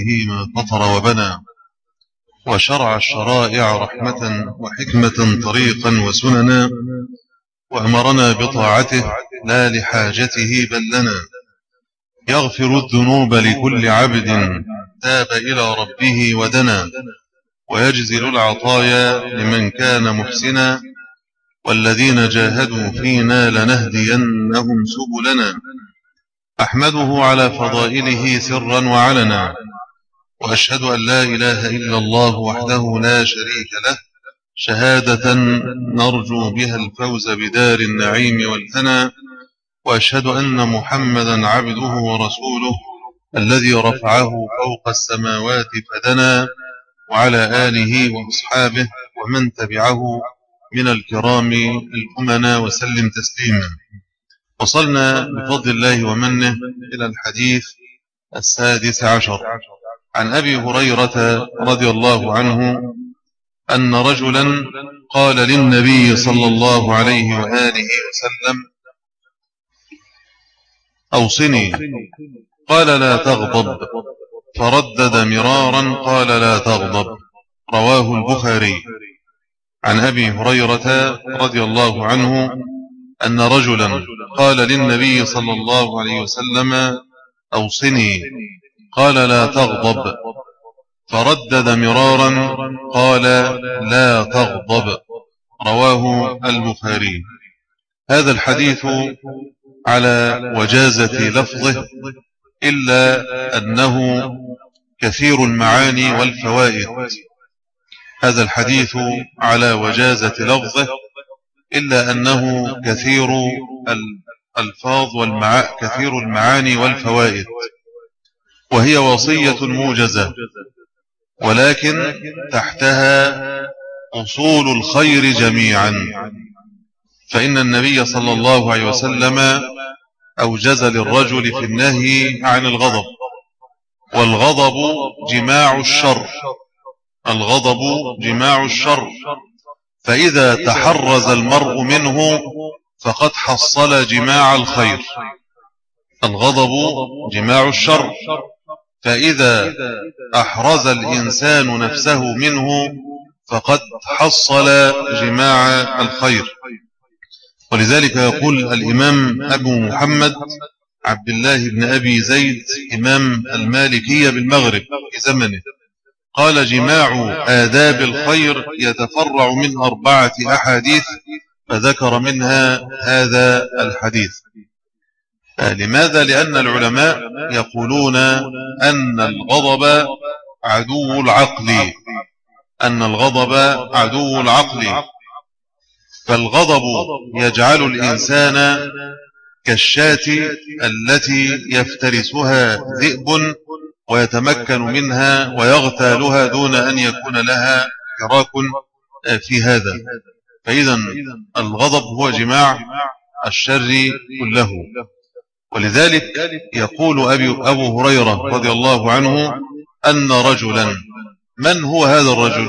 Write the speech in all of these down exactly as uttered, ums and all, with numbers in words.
ما فطر وبنى، وشرع الشرائع رحمة وحكمة طريقا وسننا، وأمرنا بطاعته لا لحاجته بل لنا. يغفر الذنوب لكل عبد تاب إلى ربه ودنا، ويجزل العطايا لمن كان محسنا، والذين جاهدوا فينا لنهدينهم سبلنا. أحمده على فضائله سرا وعلنا، وأشهد أن لا إله إلا الله وحده لا شريك له، شهادة نرجو بها الفوز بدار النعيم والهنا. وأشهد أن محمدا عبده ورسوله الذي رفعه فوق السماوات فدنا، وعلى آله وأصحابه ومن تبعه من الكرام الأمنا وسلم تسليما. وصلنا بفضل الله ومنه إلى الحديث السادس عشر عن أبي هريرة رضي الله عنه أن رجلا قال للنبي صلى الله عليه وآله وسلم: أوصني. قال: لا تغضب. فردد مرارا قال: لا تغضب. رواه البخاري. عن أبي هريرة رضي الله عنه أن رجلا قال للنبي صلى الله عليه وسلم: أوصني. قال: لا تغضب. فردد مرارا قال: لا تغضب. رواه البخاري. هذا الحديث على وجازة لفظه، إلا أنه كثير المعاني والفوائد. هذا الحديث على وجازة لفظه إلا أنه كثير الألفاظ والمع... كثير المعاني والفوائد، وهي وصية موجزة، ولكن تحتها أصول الخير جميعا. فإن النبي صلى الله عليه وسلم أوجز للرجل في النهي عن الغضب، والغضب جماع الشر، الغضب جماع الشر، فإذا تحرز المرء منه فقد حصل جماع الخير. الغضب جماع الشر، فإذا أحرز الإنسان نفسه منه فقد حصل جماع الخير. ولذلك يقول الإمام أبو محمد عبد الله بن أبي زيد إمام المالكية بالمغرب في زمنه، قال: جماع آداب الخير يتفرع من أربعة أحاديث، فذكر منها هذا الحديث. لماذا؟ لأن العلماء يقولون أن الغضب عدو العقل، أن الغضب عدو العقل، فالغضب يجعل الإنسان كالشاة التي يفترسها ذئب ويتمكن منها ويغتالها دون أن يكون لها حراك في هذا. فإذا الغضب هو جماع الشر كله. ولذلك يقول أبي أبو هريرة رضي الله عنه أن رجلا، من هو هذا الرجل؟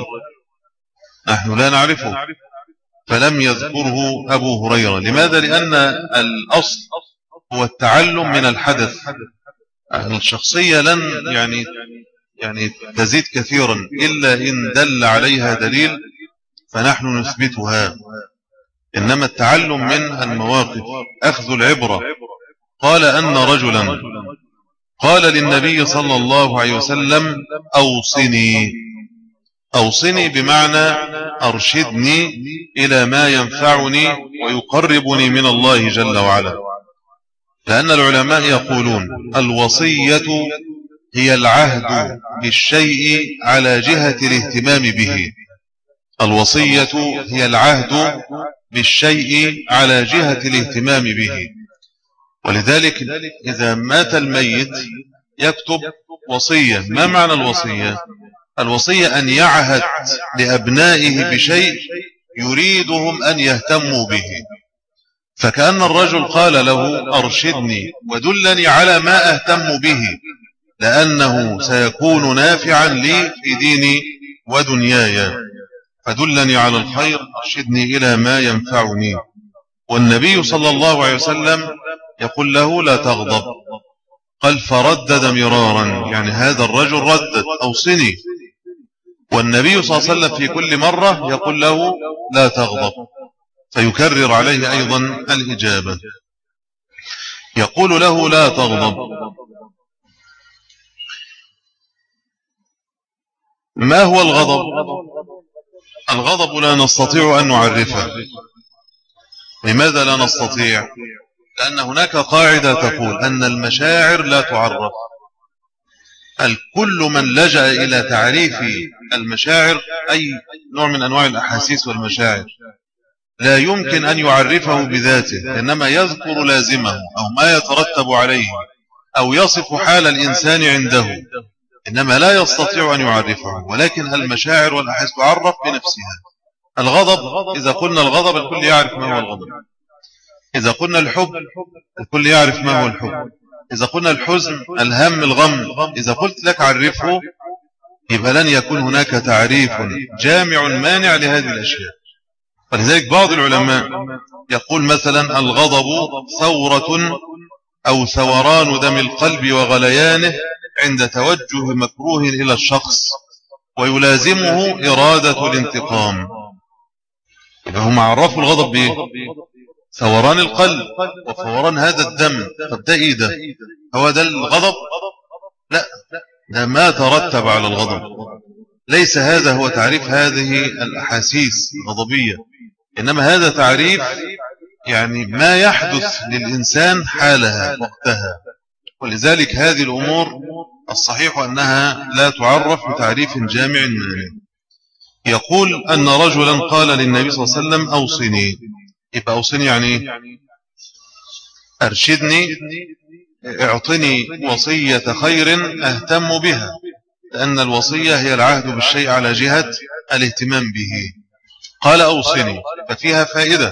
نحن لا نعرفه، فلم يذكره أبو هريرة. لماذا؟ لأن الأصل هو التعلم من الحدث. يعني الشخصية لن يعني يعني تزيد كثيرا إلا إن دل عليها دليل فنحن نثبتها، إنما التعلم من المواقف، أخذ العبرة. قال أن رجلا قال للنبي صلى الله عليه وسلم: أوصني. أوصني بمعنى أرشدني إلى ما ينفعني ويقربني من الله جل وعلا. لأن العلماء يقولون الوصية هي العهد بالشيء على جهة الاهتمام به. الوصية هي العهد بالشيء على جهة الاهتمام به. ولذلك إذا مات الميت يكتب وصية. ما معنى الوصية؟ الوصية أن يعهد لأبنائه بشيء يريدهم أن يهتموا به. فكأن الرجل قال له: أرشدني ودلني على ما أهتم به، لأنه سيكون نافعا لي في ديني ودنياي، فدلني على الخير، أرشدني إلى ما ينفعني. والنبي صلى الله عليه وسلم يقول له: لا تغضب. قال فردد مرارا، يعني هذا الرجل ردد أوصني، والنبي صلى الله عليه وسلم في كل مرة يقول له لا تغضب، فيكرر عليه أيضا الإجابة. يقول له لا تغضب. ما هو الغضب؟ الغضب لا نستطيع أن نعرفه. لماذا لا نستطيع؟ لأن هناك قاعدة تقول أن المشاعر لا تعرف. الكل من لجأ إلى تعريف المشاعر، أي نوع من أنواع الأحاسيس والمشاعر، لا يمكن أن يعرفه بذاته، إنما يذكر لازمه أو ما يترتب عليه، أو يصف حال الإنسان عنده، إنما لا يستطيع أن يعرفه. ولكن المشاعر والأحاسيس تعرف بنفسها. الغضب، إذا قلنا الغضب الكل يعرف ما هو الغضب. إذا قلنا الحب الكل يعرف ما هو الحب. إذا قلنا الحزن، الهم، الغم، إذا قلت لك عرفه يبقى لن يكون هناك تعريف جامع مانع لهذه الأشياء. ولذلك بعض العلماء يقول مثلا الغضب ثورة أو ثوران دم القلب وغليانه عند توجه مكروه إلى الشخص ويلازمه إرادة الانتقام. هم عرفوا الغضب بإيه؟ ثوران القلب وفوران هذا الدم. طب ده إيه ده؟ هو ده الغضب؟ لا، ده ما ترتب على الغضب. ليس هذا هو تعريف هذه الأحاسيس الغضبية، إنما هذا تعريف يعني ما يحدث للإنسان حالها وقتها. ولذلك هذه الأمور الصحيح أنها لا تعرف بتعريف جامع مانع. يقول أن رجلا قال للنبي صلى الله عليه وسلم أوصني. يبقى أوصني يعني أرشدني، اعطني وصية خير أهتم بها، لأن الوصية هي العهد بالشيء على جهة الاهتمام به. قال أوصني، ففيها فائدة.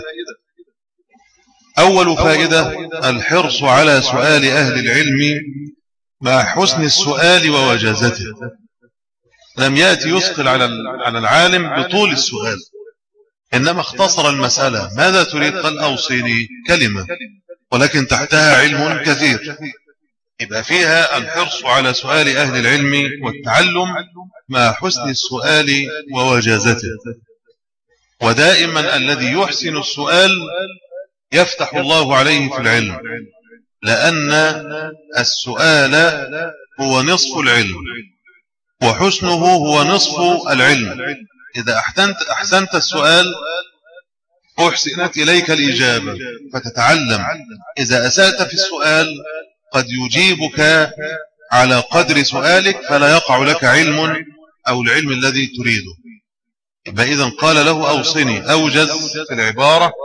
أول فائدة الحرص على سؤال أهل العلم مع حسن السؤال ووجازته. لم يأتي يثقل على العالم بطول السؤال، إنما اختصر المسألة. ماذا تريد؟ قال أوصيني، كلمة ولكن تحتها علم كثير. يبقى فيها الحرص على سؤال أهل العلم والتعلم مع حسن السؤال ووجازته. ودائما الذي يحسن السؤال يفتح الله عليه في العلم، لأن السؤال هو نصف العلم وحسنه هو نصف العلم. إذا أحسنت, أحسنت السؤال أحسنت إليك الإجابة فتتعلم. إذا أسأت في السؤال قد يجيبك على قدر سؤالك فلا يقع لك علم أو العلم الذي تريده. يبقى إذن قال له أوصني، أوجز في العبارة،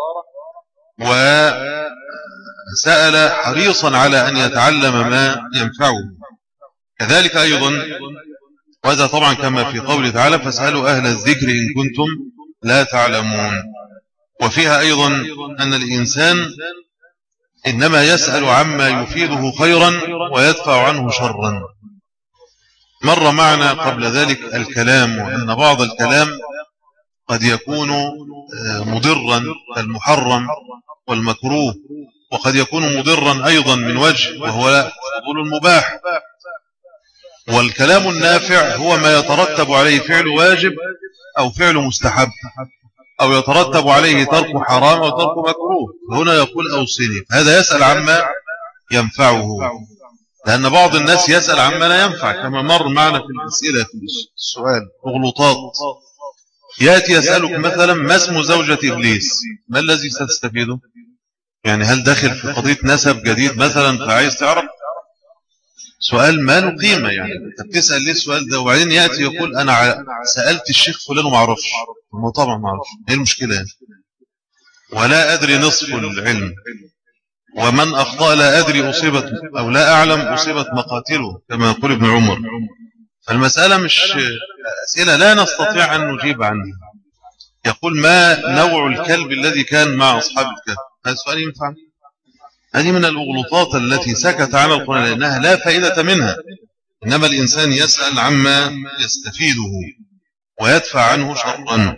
وسأل حريصا على أن يتعلم ما ينفعه. كذلك أيضا، وهذا طبعا كما في قوله تعالى فاسألوا أهل الذكر إن كنتم لا تعلمون. وفيها أيضا أن الإنسان إنما يسأل عما يفيده خيرا ويدفع عنه شرا. مر معنا قبل ذلك الكلام، وأن بعض الكلام قد يكون مضرا كالمحرم والمكروه، وقد يكون مضرا أيضا من وجه وهو فضول المباح. والكلام النافع هو ما يترتب عليه فعل واجب أو فعل مستحب، أو يترتب عليه ترك حرام أو ترك مكروه. هنا يقول أوصني، هذا يسأل عما ينفعه، لأن بعض الناس يسأل عما لا ينفع، كما مر معنا في الأسئلة في السؤال مغلوطات. يأتي يسألك مثلا ما اسم زوجة إبليس، ما الذي ستستفيده؟ يعني هل داخل في قضية نسب جديد مثلا فعايز تعرف؟ سؤال ما له قيمة، يعني انت بتسأل ليه السؤال ده؟ وبعدين يأتي يقول أنا سألت الشيخ فلان وما عرفش. هو طبعا ما عرفش، ايه المشكلة يعني؟ ولا أدري نصف العلم، ومن أخطأ لا أدري أصيبت أو لا أعلم أصيبت مقاتله، كما يقول ابن عمر. فالمسألة مش أسئلة لا نستطيع أن نجيب عنها. يقول ما نوع الكلب الذي كان مع أصحاب الكهف؟ هذا السؤال ينفع؟ هذه من الأغلطات التي سكت عنها القرآن لأنها لا فائدة منها، إنما الإنسان يسأل عما يستفيده ويدفع عنه شرا.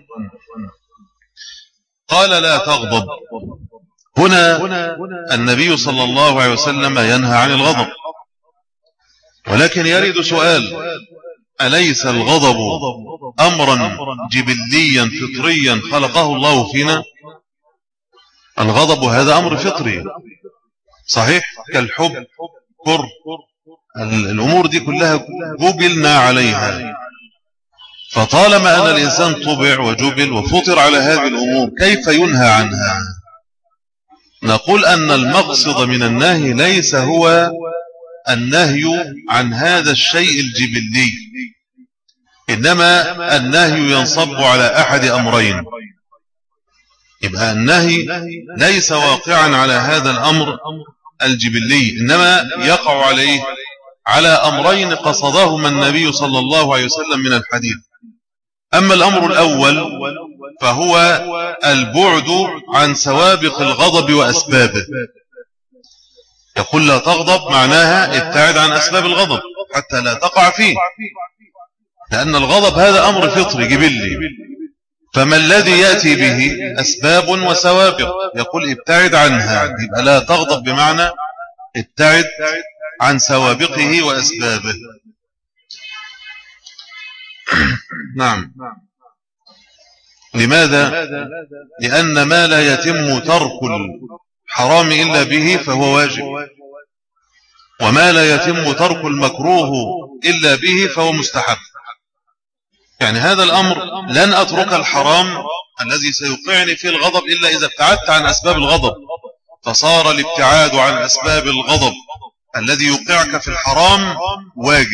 قال لا تغضب. هنا النبي صلى الله عليه وسلم ينهى عن الغضب، ولكن يرد سؤال: أليس الغضب أمرا جبليا فطريا خلقه الله فينا؟ الغضب هذا أمر فطري صحيح، كالحب كر، الأمور دي كلها جبلنا عليها. فطالما أن الإنسان طبع وجبل وفطر على هذه الأمور، كيف ينهى عنها؟ نقول أن المقصد من النهي ليس هو النهي عن هذا الشيء الجبلي، إنما النهي ينصب على أحد أمرين. يبقى النهي ليس واقعا على هذا الأمر الجبلي، إنما يقع عليه على أمرين قصدهما النبي صلى الله عليه وسلم من الحديث. أما الأمر الأول فهو البعد عن سوابق الغضب وأسبابه. يقول لا تغضب، معناها ابتعد عن أسباب الغضب حتى لا تقع فيه، لأن الغضب هذا أمر فطري جبلي، فما الذي يأتي به؟ أسباب وسوابق، يقول ابتعد عنها. يبقى لا تغضب بمعنى ابتعد عن سوابقه وأسبابه. نعم. لماذا؟ لأن ما لا يتم ترك الحرام إلا به فهو واجب، وما لا يتم ترك المكروه إلا به فهو مستحب. يعني هذا الأمر لن أترك الحرام الذي سيوقعني فيه الغضب إلا إذا ابتعدت عن أسباب الغضب، فصار الابتعاد عن أسباب الغضب الذي يوقعك في الحرام واجب.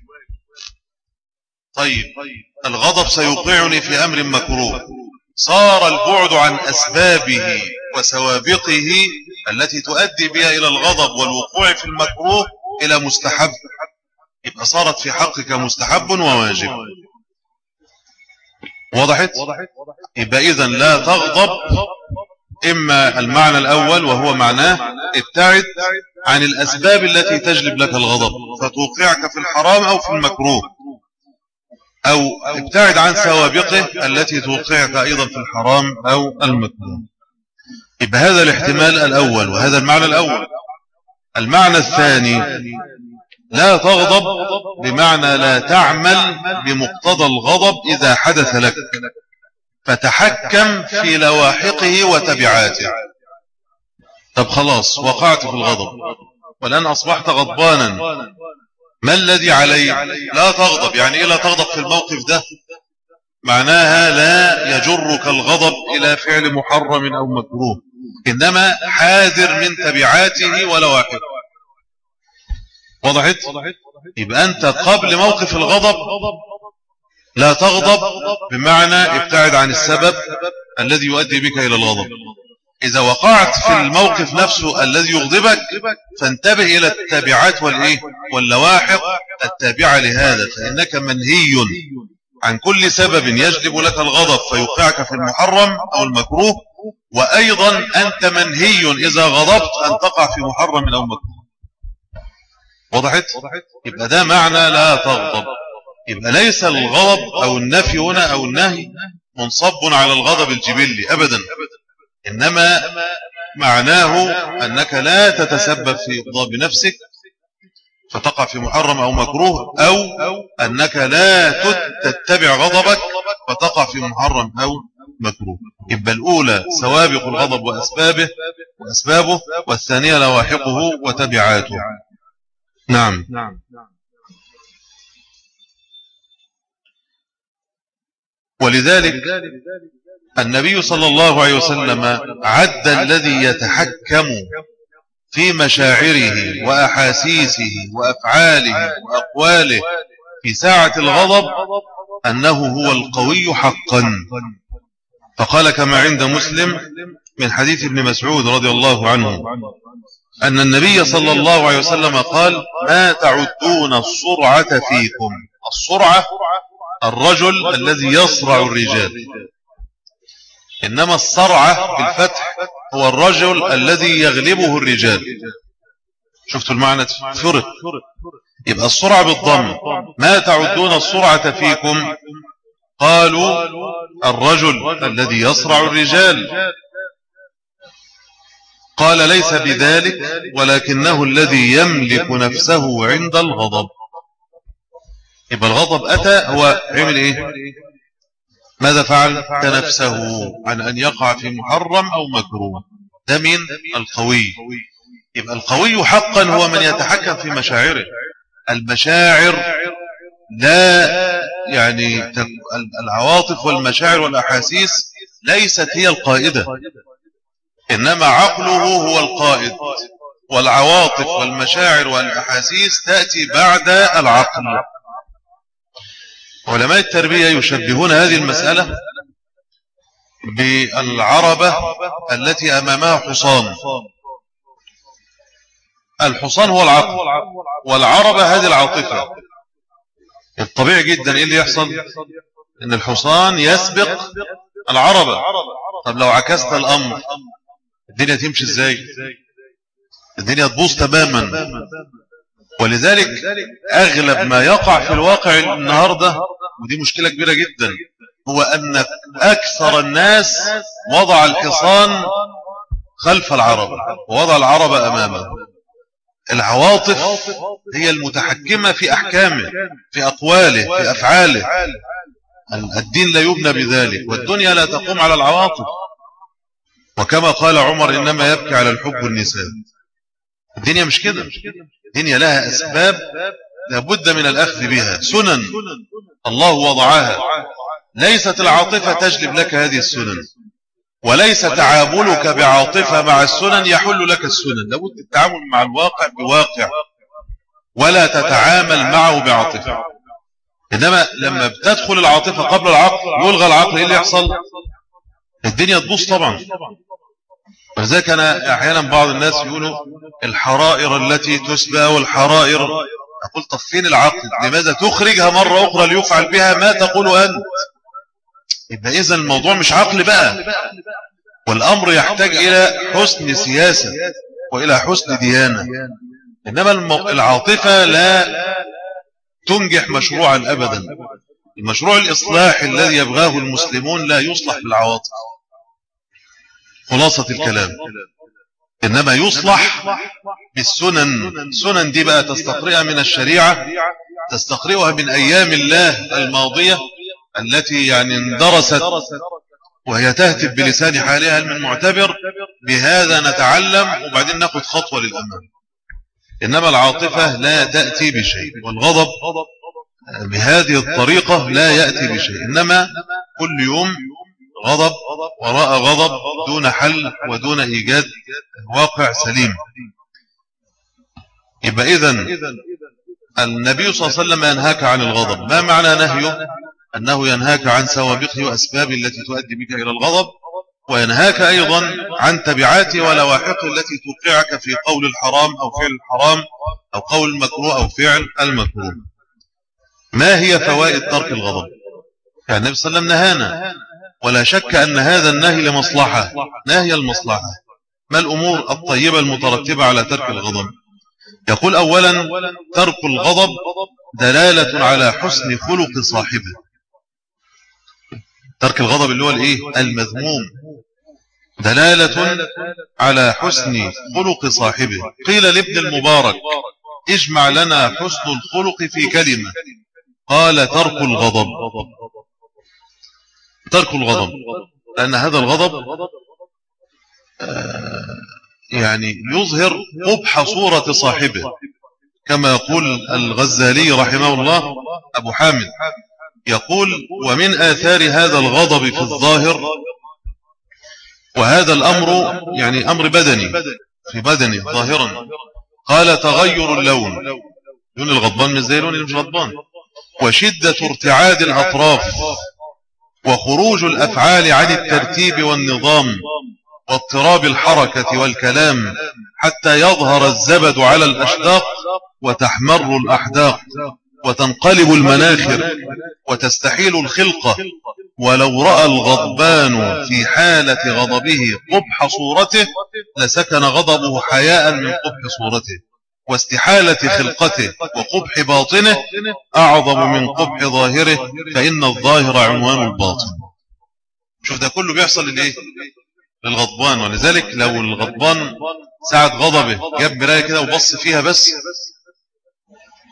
طيب الغضب سيوقعني في أمر مكروه، صار البعد عن أسبابه وسوابقه التي تؤدي بها إلى الغضب والوقوع في المكروه إلى مستحب، يبقى صارت في حقك مستحب وواجب. وضحت؟ يبقى إذن لا تغضب، إما المعنى الأول وهو معناه ابتعد عن الأسباب التي تجلب لك الغضب فتوقعك في الحرام أو في المكروه، أو ابتعد عن سوابقه التي توقعك أيضا في الحرام أو المكروه. يبقى هذا الاحتمال الأول وهذا المعنى الأول. المعنى الثاني لا تغضب بمعنى لا تعمل بمقتضى الغضب إذا حدث لك، فتحكم في لواحقه وتبعاته. طب خلاص وقعت في الغضب والآن أصبحت غضبانا، ما الذي علي؟ لا تغضب. يعني إيه لا تغضب في الموقف ده؟ معناها لا يجرك الغضب إلى فعل محرم أو مكروه، إنما حاذر من تبعاته ولواحقه. وضحت؟ يبقى أنت قبل موقف الغضب لا تغضب بمعنى ابتعد عن السبب الذي يؤدي بك إلى الغضب. إذا وقعت في الموقف نفسه الذي يغضبك فانتبه إلى التابعات والإيه واللواحق التابعة لهذا، فإنك منهي عن كل سبب يجلب لك الغضب فيوقعك في المحرم أو المكروه، وأيضا أنت منهي إذا غضبت أن تقع في محرم أو مكروه. وضحت؟ يبقى ده معنى لا تغضب. يبقى ليس الغضب أو النفي هنا أو النهي منصب على الغضب الجبلي أبدا، إنما معناه أنك لا تتسبب في إغضاب نفسك فتقع في محرم أو مكروه، أو أنك لا تتبع غضبك فتقع في محرم أو مكروه. يبقى الأولى سوابق الغضب وأسبابه وأسبابه، والثانية لواحقه وتبعاته. نعم. ولذلك النبي صلى الله عليه وسلم عد الذي يتحكم في مشاعره وأحاسيسه وأفعاله وأقواله في ساعة الغضب أنه هو القوي حقا، فقال كما عند مسلم من حديث ابن مسعود رضي الله عنه أن النبي صلى الله عليه وسلم قال: ما تعدون الصرعة فيكم. الصرعة الرجل الذي يصرع الرجال، إنما الصرعة بالفتح هو الرجل الذي يغلبه الرجال. شفتوا المعنى؟ فرق. يبقى الصرعة بالضم. ما تعدون الصرعة فيكم؟ قالوا الرجل الذي يصرع الرجال. قال: ليس بذلك، ولكنه الذي يملك نفسه عند الغضب. يبقى الغضب أتى هو عمل إيه؟ ماذا فعل؟ تنفسه عن أن يقع في محرم أو مكروه. ده من القوي. يبقى القوي حقا هو من يتحكم في مشاعره. المشاعر لا يعني العواطف والمشاعر والأحاسيس ليست هي القائدة، إنما عقله هو القائد، والعواطف والمشاعر والأحاسيس تأتي بعد العقل. علماء التربية يشبهون هذه المسألة بالعربة التي أمامها حصان. الحصان هو العقل، والعربة هذه العاطفة. الطبيعي جدا إيه اللي يحصل؟ إن الحصان يسبق العربة. طب لو عكست الأمر الدنيا تمشي إزاي؟ الدنيا تبوظ تماما. ولذلك أغلب ما يقع في الواقع النهاردة، ودي مشكلة كبيرة جدا، هو أن أكثر الناس وضع الحصان خلف العربة ووضع العربة أمامه. العواطف هي المتحكمة في أحكامه، في أقواله، في أفعاله. الدين لا يبنى بذلك، والدنيا لا تقوم على العواطف. وكما قال عمر إنما يبكي على الحب والنساء. الدنيا مش كده. الدنيا لها أسباب لابد من الأخذ بها، سنن الله وضعها. ليست العاطفة تجلب لك هذه السنن، وليس تعاملك بعاطفة مع السنن يحل لك السنن. لابد التعامل مع الواقع بواقع، ولا تتعامل معه بعاطفة. إنما لما بتدخل العاطفة قبل العقل، يلغى العقل، إيه اللي يحصل؟ الدنيا تبوظ طبعا. ولذلك أنا أحيانا بعض الناس يقولوا الحرائر التي تسبى والحرائر. أقول طب فين العقل؟ لماذا تخرجها مرة أخرى ليفعل بها ما تقول أنت؟ يبقى إذن الموضوع مش عقل بقى، والأمر يحتاج إلى حسن سياسة وإلى حسن ديانة. إنما العاطفة لا تنجح مشروعا أبدا. المشروع الإصلاح الذي يبغاه المسلمون لا يصلح بالعواطف، خلاصة الكلام. إنما يصلح بالسنن. السنن دي بقى تستقرئها من الشريعة، تستقرئها من أيام الله الماضية التي يعني اندرست وهي تهتف بلسان حالها من معتبر. بهذا نتعلم وبعدين ناخد خطوة للأمام. إنما العاطفة لا تأتي بشيء، والغضب بهذه الطريقة لا يأتي بشيء. إنما كل يوم غضب وراء غضب دون حل ودون إيجاد واقع سليم. يبقى إذن النبي صلى الله عليه وسلم ينهاك عن الغضب. ما معنى نهيه؟ أنه ينهاك عن سوابقه وأسباب التي تؤدي بك إلى الغضب، وينهاك أيضا عن تبعاته ولواحقه التي توقعك في قول الحرام أو فعل الحرام أو قول المكروه أو فعل المكروه. ما هي فوائد ترك الغضب؟ يعني النبي صلى الله عليه وسلم نهانا، ولا شك أن هذا النهي لمصلحة. نهي المصلحة. ما الأمور الطيبة المترتبة على ترك الغضب؟ يقول أولا ترك الغضب دلالة على حسن خلق صاحبه. ترك الغضب اللي هو الايه؟ المذموم، دلالة على حسن خلق صاحبه. قيل لابن المبارك اجمع لنا حسن الخلق في كلمة، قال ترك الغضب. ترك الغضب لأن هذا الغضب يعني يظهر قبح صورة صاحبه، كما يقول الغزالي رحمه الله أبو حامد، يقول ومن آثار هذا الغضب في الظاهر، وهذا الأمر يعني أمر بدني في بدنه ظاهرا، قال تغير اللون، لون الغضبان مش زي لون اللي مش غضبان، وشدة ارتعاد الأطراف، وخروج الأفعال عن الترتيب والنظام، واضطراب الحركة والكلام حتى يظهر الزبد على الأشداق وتحمر الأحداق وتنقلب المناخر وتستحيل الخلقة. ولو رأى الغضبان في حالة غضبه قبح صورته لسكن غضبه حياء من قبح صورته، واستحالة خلقته وقبح باطنه أعظم من قبح ظاهره، فإن الظاهر عنوان الباطن. شوف ده كله بيحصل للإيه؟ للغضبان. ولذلك لو الغضبان ساعة غضبه جاب مراية كده وبص فيها بس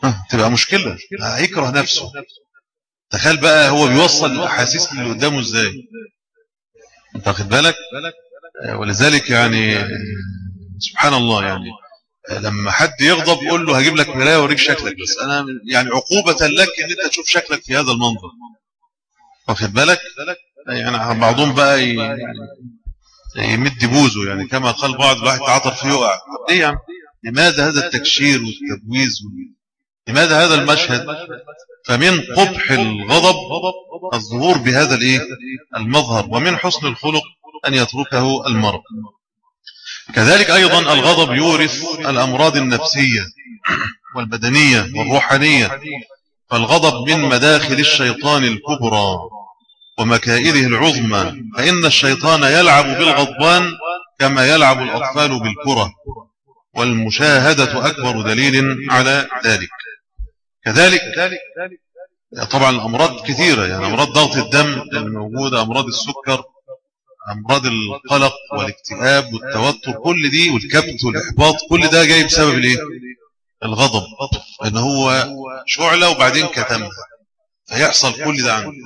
تبقى مشكلة، هيكره نفسه. تخيل بقى هو بيوصل الأحاسيس اللي قدامه ازاي، انت واخد بالك؟ ولذلك يعني سبحان الله، يعني لما حد يغضب يقول له هجيب لك مراية ووريك شكلك، بس انا يعني عقوبة لك ان انت تشوف شكلك في هذا المنظر، واخد بالك؟ يعني بعضهم بقى يمد بوزه، يعني كما قال بعض، الواحد تعاطر فيه يقع. ليه يا عم؟ لماذا هذا التكشير والتبويز؟ لماذا هذا المشهد؟ فمن قبح الغضب الظهور بهذا الايه المظهر، ومن حسن الخلق أن يتركه المرء. كذلك أيضا الغضب يورث الأمراض النفسية والبدنية والروحانية، فالغضب من مداخل الشيطان الكبرى ومكائده العظمى، فإن الشيطان يلعب بالغضبان كما يلعب الأطفال بالكرة، والمشاهدة أكبر دليل على ذلك. كذلك طبعا الأمراض كثيرة، يعني أمراض ضغط الدم الموجودة، أمراض السكر، أمراض القلق والاكتئاب والتوتر، كل دي والكبت والإحباط، كل ده جاي بسبب الإيه؟ الغضب، إن هو شعلة وبعدين كتمها، فيحصل كل ده عنه.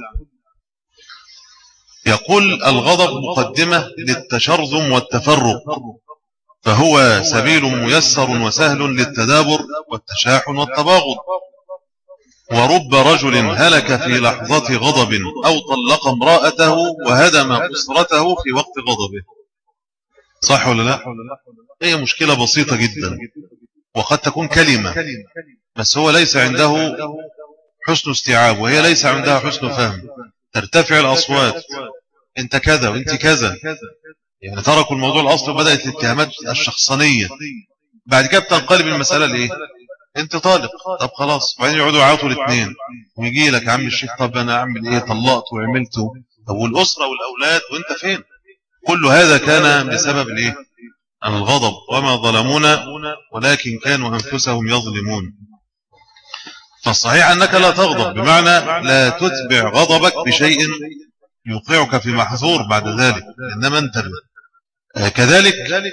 يقول الغضب مقدمة للتشرذم والتفرق، فهو سبيل ميسر وسهل للتدابر والتشاحن والتباغض. ورب رجل هلك في لحظة غضب أو طلق امرأته وهدم أسرته في وقت غضبه. صح ولا لا؟ هي مشكلة بسيطة جدا، وقد تكون كلمة، بس هو ليس عنده حسن استيعاب، وهي ليس عندها حسن فهم. ترتفع الأصوات، انت كذا وانت كذا، يعني تركوا الموضوع الأصل وبدأت الاتهامات الشخصانية. بعد كده بتنقلب المسألة لإيه؟ انت طالق، طب خلاص، وبعدين يقعدوا يعاطوا الاثنين، ويجي لك عم الشيخ طب انا اعمل ايه، طلقت وعملت، طب والاسره والاولاد وانت فين؟ كل هذا كان بسبب الايه؟ الغضب. وما ظلمونا ولكن كانوا انفسهم يظلمون. فالصحيح انك لا تغضب، بمعنى لا تتبع غضبك بشيء يوقعك في محظور بعد ذلك، انما انتبه. كذلك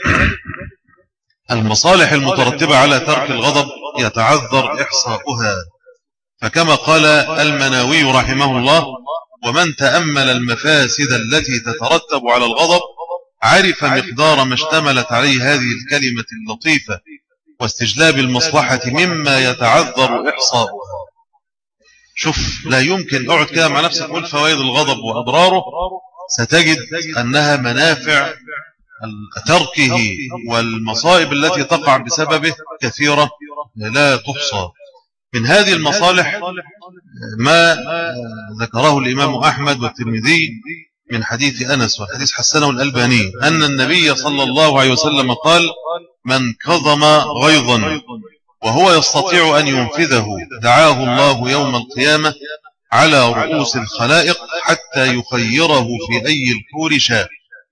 المصالح المترتبة على ترك الغضب يتعذر إحصاؤها، فكما قال المناوي رحمه الله: ومن تأمل المفاسد التي تترتب على الغضب عرف مقدار ما اشتملت عليه هذه الكلمة اللطيفة واستجلاب المصلحة مما يتعذر إحصاؤها. شوف، لا يمكن اقعد كده مع نفسك قول فوائد الغضب وأضراره، ستجد أنها منافع تركه والمصائب التي تقع بسببه كثيرة لا تحصى. من هذه المصالح ما ذكره الإمام أحمد والترمذي من حديث أنس، والحديث حسنه الألباني، أن النبي صلى الله عليه وسلم قال: من كظم غيظا وهو يستطيع أن ينفذه دعاه الله يوم القيامة على رؤوس الخلائق حتى يخيره في أي الكور شاء.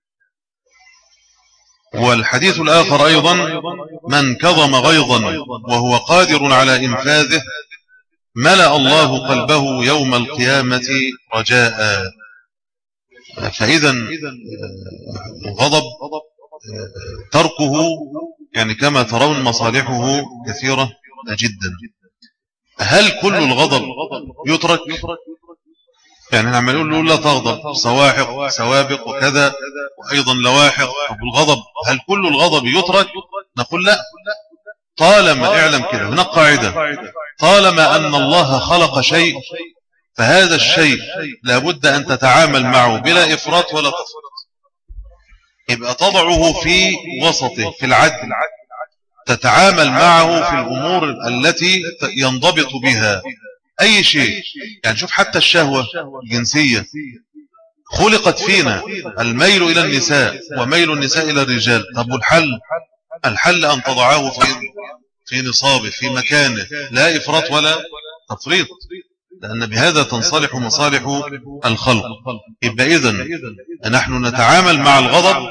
والحديث الآخر أيضا: من كظم غيظا وهو قادر على إنفاذه ملأ الله قلبه يوم القيامة رجاء. فإذا الغضب تركه يعني كما ترون مصالحه كثيرة جدا. هل كل الغضب يترك؟ يعني نعمل نقول له لا تغضب، سواحق سوابق وكذا، وأيضا لواحق. الغضب هل كل الغضب يترك؟ نقول لا، طالما اعلم كده هناك قاعدة: طالما أن الله خلق شيء فهذا الشيء لابد أن تتعامل معه بلا إفراط ولا تفريط، يبقى تضعه في وسطه في العدل، تتعامل معه في الأمور التي ينضبط بها أي شيء. يعني شوف حتى الشهوة الجنسية خلقت فينا الميل إلى النساء وميل النساء إلى الرجال. طب والحل؟ الحل أن تضعه في في نصابه في مكانه، لا إفراط ولا تفريط، لأن بهذا تنصلح مصالح الخلق. يبقى إذن نحن نتعامل مع الغضب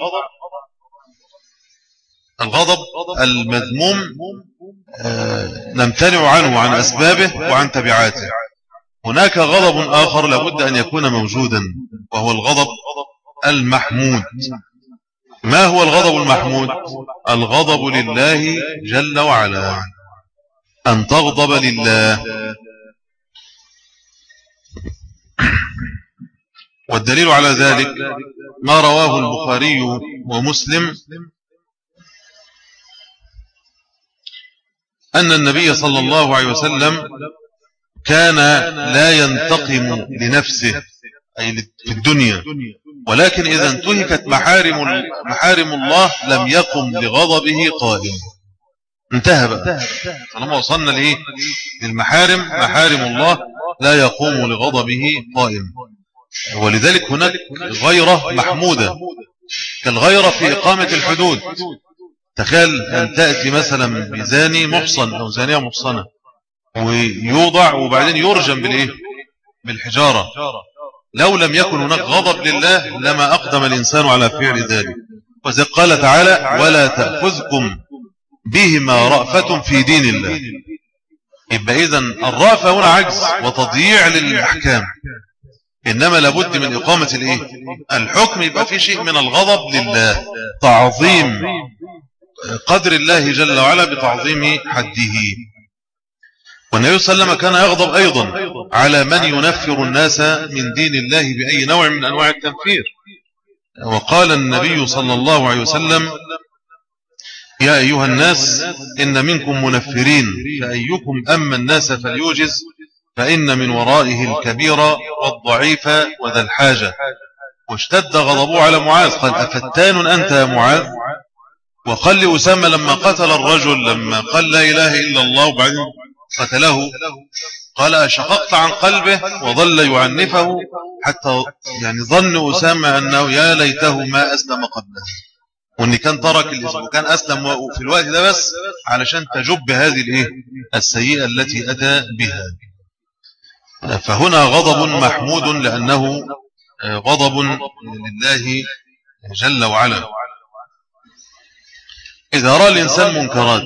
الغضب المذموم نمتنع عنه عن أسبابه وعن تبعاته. هناك غضب آخر لابد أن يكون موجودا، وهو الغضب المحمود. ما هو الغضب المحمود؟ الغضب لله جل وعلا، أن تغضب لله. والدليل على ذلك ما رواه البخاري ومسلم أن النبي صلى الله عليه وسلم كان لا ينتقم لنفسه أي في الدنيا، ولكن إذا انتهكت محارم محارم الله لم يقم لغضبه قائم. انتهى بقى طالما وصلنا لإيه؟ للمحارم، محارم الله لا يقوم لغضبه قائم. ولذلك هناك غيرة محمودة كالغيرة في إقامة الحدود. تخيل أن تأتي مثلا بزاني محصن أو زانية محصنة ويوضع وبعدين يرجم بالإيه؟ بالحجارة. لو لم يكن هناك غضب لله لما أقدم الإنسان على فعل ذلك. وذلك قال تعالى ولا تأخذكم بهما رأفة في دين الله. يبقى إذن الرأفة هنا عجز وتضييع للأحكام، إنما لابد من إقامة الإيه؟ الحكم. يبقى في شيء من الغضب لله، تعظيم قدر الله جل وعلا بتعظيم حده. والنبي صلى الله عليه وسلم كان يغضب أيضا على من ينفر الناس من دين الله بأي نوع من أنواع التنفير. وقال النبي صلى الله عليه وسلم يا أيها الناس إن منكم منفرين فأيكم أما الناس فليوجز فإن من ورائه الكبير والضعيف وذا الحاجة. واشتد غضبه على معاذ قال أفتان أنت يا معاذ. وقال لأسامة لما قتل الرجل لما قال لا إله إلا الله وبعدين قتله قال أشققت عن قلبه وظل يعنفه حتى يعني ظن أسامة أنه يا ليته ما أسلم قبله، وأن كان ترك الإسلام وكان أسلم في الوقت ده بس علشان تجب هذه الإيه السيئة التي أتى بها. فهنا غضب محمود لأنه غضب لله جل وعلا. إذا رأى الإنسان منكرات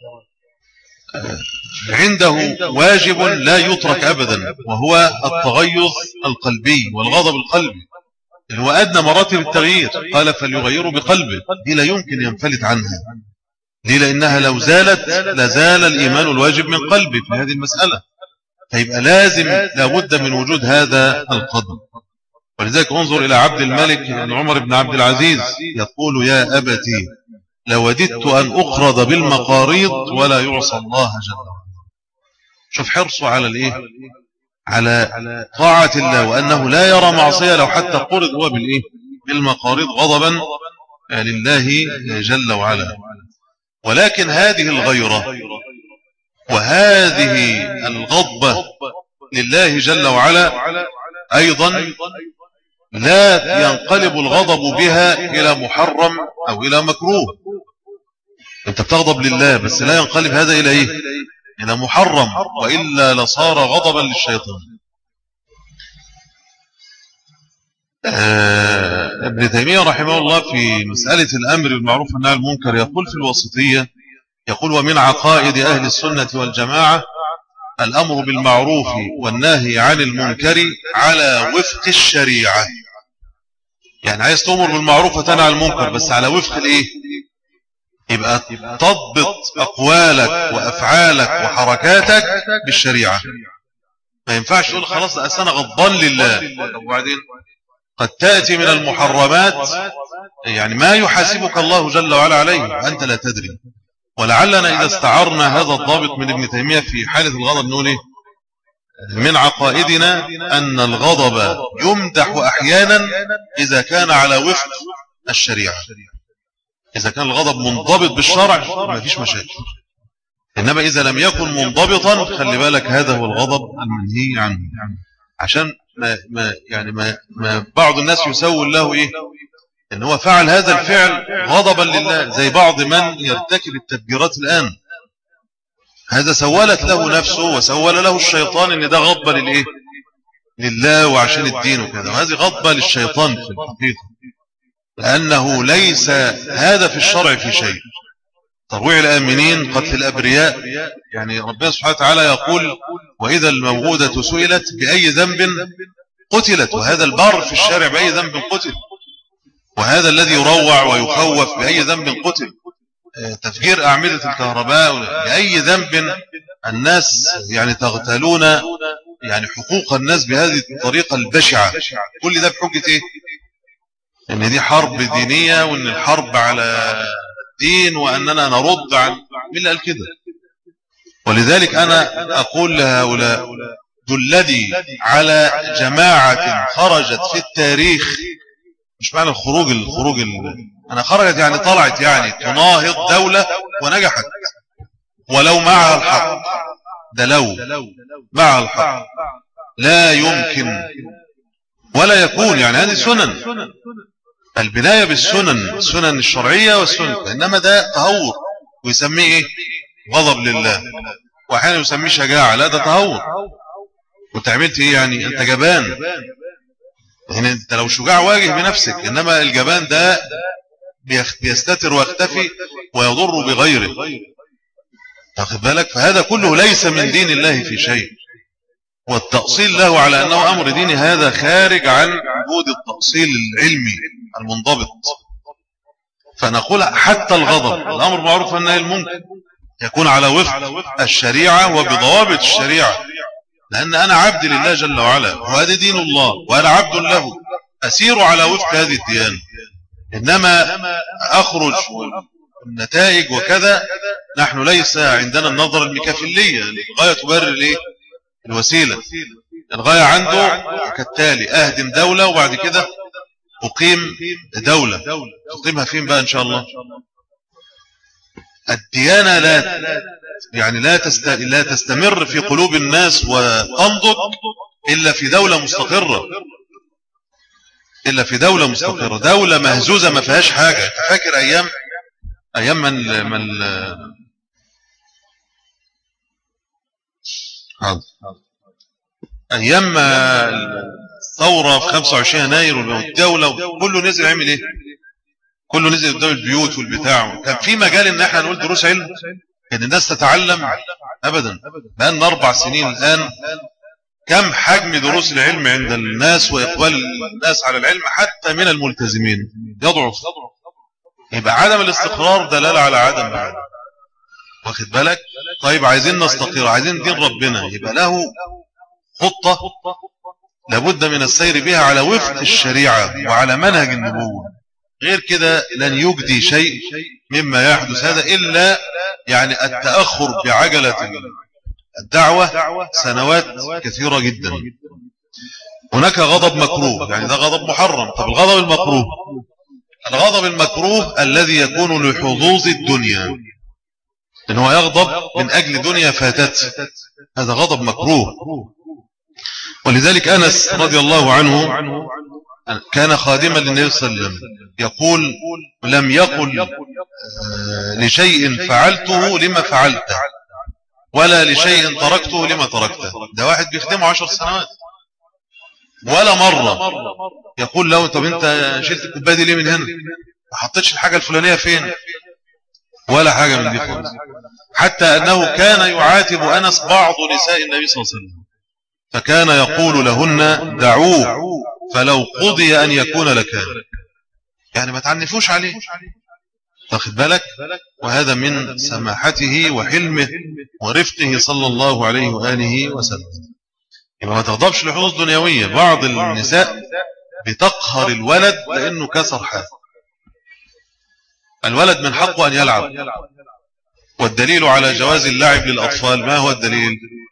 عنده واجب لا يترك أبدا، وهو التغيظ القلبي والغضب القلبي اللي هو أدنى مراتب التغيير. قال فليغيره بقلبه، دي لا يمكن ينفلت عنها. دي لأنها لو زالت لزال الإيمان الواجب من قلبه في هذه المسألة. فيبقى لازم لابد من وجود هذا القدر. ولذلك انظر إلى عبد الملك بن عمر بن عبد العزيز يقول يا أبتي لوددت أن أقرض بالمقاريض ولا يعصى الله جل وعلا. شوف حرصه على الإيه؟ على طاعة الله، وأنه لا يرى معصية لو حتى قرض هو بالإيه؟ بالمقاريض غضبا لله جل وعلا. ولكن هذه الغيرة وهذه الغضبة لله جل وعلا أيضا لا ينقلب الغضب بها إلى محرم أو إلى مكروه. أنت بتغضب لله بس لا ينقلب هذا إلى إيه؟ إلى محرم، وإلا لصار غضبا للشيطان. آه ابن تيمية رحمه الله في مسألة الأمر بالمعروف والنهي عن المنكر يقول في الوسطية، يقول ومن عقائد أهل السنة والجماعة الأمر بالمعروف والنهي عن المنكر على وفق الشريعة. يعني عايز تأمر بالمعروف وتنهى عن المنكر بس على وفق الإيه؟ يبقى تضبط أقوالك وأفعالك وحركاتك بالشريعة. ما ينفعش تقول خلاص أنا غضبان لله وبعدين قد تأتي من المحرمات يعني ما يحاسبك الله جل وعلا عليه أنت لا تدري. ولعلنا إذا استعرنا هذا الضابط من ابن تيمية في حالة الغضب نقول إيه؟ من عقائدنا أن الغضب يمدح أحيانا إذا كان على وفق الشريعة. إذا كان الغضب منضبط بالشرع ما فيش مشاكل، إنما إذا لم يكن منضبطا خلي بالك هذا هو الغضب المنهي عنه. عشان ما ما يعني ما, ما بعض الناس يسول له إيه؟ إن هو فعل هذا الفعل غضبا لله، زي بعض من يرتكب التفجيرات الآن. هذا سولت له نفسه وسول له الشيطان إن ده غضبة للإيه؟ لله وعشان الدين وكذا، وهذه غضبة للشيطان في الحقيقة، لأنه ليس هذا في الشرع في شيء. ترويع الآمنين قتل الأبرياء، يعني ربنا سبحانه وتعالى يقول وإذا الموءودة سئلت بأي ذنب قتلت، وهذا البار في الشارع بأي ذنب قتل، وهذا الذي يروع ويخوف بأي ذنب قتل، تفجير أعمدة الكهرباء بأي ذنب الناس يعني تغتالون يعني حقوق الناس بهذه الطريقة البشعة. كل ده بحجة ايه؟ ان دي حرب دينية، وان الحرب على الدين، واننا نرد عن مين اللي قال كده؟ ولذلك انا اقول لهؤلاء: دلني على جماعة خرجت في التاريخ، مش معنى الخروج الخروج ال... انا خرجت يعني طلعت يعني تناهض دولة ونجحت، ولو معها الحق. ده لو معها الحق لا يمكن ولا يكون، يعني هذه سنن، البناية بالسنن، السنن الشرعية والسنن. إنما ده تهور، ويسميه إيه؟ غضب لله، وأحيانا يسميه شجاعة. لا، ده تهور. وانت عملت إيه يعني؟ أنت جبان. يعني أنت لو شجاع واجه بنفسك، إنما الجبان ده بيستتر ويختفي ويضر بغيره. تاخد بالك؟ فهذا كله ليس من دين الله في شيء، والتأصيل له على أنه أمر ديني هذا خارج عن وجود التأصيل العلمي المنضبط. فنقول حتى الغضب، الأمر معروف أنه الممكن يكون على وفق الشريعة وبضوابط الشريعة، لأن أنا عبد لله جل وعلا، وهذا دين الله، وأنا عبد له أسير على وفق هذه الديانة. إنما أخرج النتائج وكذا، نحن ليس عندنا النظر الميكافيلية، الغاية تبرر الايه؟ الوسيلة. الغاية عنده كالتالي: أهدم دولة وبعد كده أقيم دولة. تقيمها فين بقى إن شاء الله؟ الديانة لا يعني لا تست... لا تستمر في قلوب الناس وتنضج إلا في دولة مستقرة، إلا في دولة مستقرة. دولة مهزوزة ما فيهاش حاجة. فاكر أيام أيام من من حاضر أيام الثورة في خمسة وعشرين يناير والدولة كله نزل عمل إيه؟ كله نزل قدام البيوت والبتاع. كان في مجال إن احنا نقول دروس علم، كان الناس تتعلم؟ أبدا. بقالنا أربع سنين الآن، كم حجم دروس العلم عند الناس وإقبال الناس على العلم حتى من الملتزمين يضعف. يبقى عدم الاستقرار دلالة على عدم العلم. واخد بالك؟ طيب عايزين نستقر، عايزين دين ربنا، يبقى له خطة لابد من السير بها على وفق الشريعة وعلى منهج النبوة. غير كده لن يجدي شيء مما يحدث هذا إلا يعني التأخر بعجلة الدعوة سنوات كثيرة جدا. هناك غضب مكروه، يعني ده غضب محرم. طب الغضب المكروه، الغضب المكروه الذي يكون لحظوظ الدنيا، إن هو يغضب من أجل دنيا فاتت، هذا غضب مكروه. ولذلك أنس رضي الله عنه كان خادما للنبي صلى الله عليه وسلم، يقول: لم يقل لشيء فعلته لما فعلته، ولا لشيء تركته لما تركته. ده واحد بيخدمه عشر سنوات، ولا مرة يقول له: طب انت شلت الكوبايه دي ليه من هنا؟ ما حطيتش الحاجة الفلانية فين؟ ولا حاجة من دي خالص. حتى أنه كان يعاتب أنس بعض نساء النبي صلى الله عليه وسلم، فكان يقول لهن: دعوه فلو قضي أن يكون لكان. يعني ما تعنفوش عليه. تاخد بالك؟ وهذا من سماحته وحلمه ورفقه صلى الله عليه وآله وسلم. يبقى ما تغضبش لحظوظ دنيوية. بعض النساء بتقهر الولد لأنه كسر حاجة. الولد من حقه أن يلعب، والدليل على جواز اللعب للأطفال ما هو الدليل؟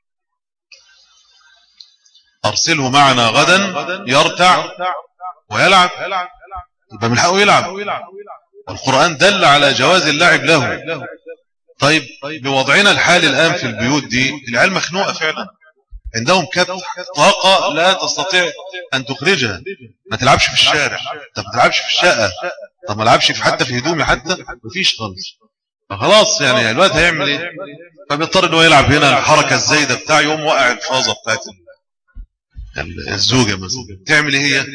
أرسله معنا غدا يرتع ويلعب، يبقى من حقه يلعب. والقرآن دل على جواز اللعب له. طيب بوضعنا الحال الآن في البيوت دي، العيال مخنوقة فعلا، عندهم كبت طاقة لا تستطيع أن تخرجها. ما تلعبش في الشارع، طب ما تلعبش في الشقة، طب ما تلعبش في حتى في هدومي، حتى مفيش خالص. فخلاص يعني الوقت هيعمل ايه؟ فبيضطر انه يلعب هنا الحركة الزايدة بتاع يوم وقع الفازة بتاعت الزوجة مثلا. تعمل ايه هي؟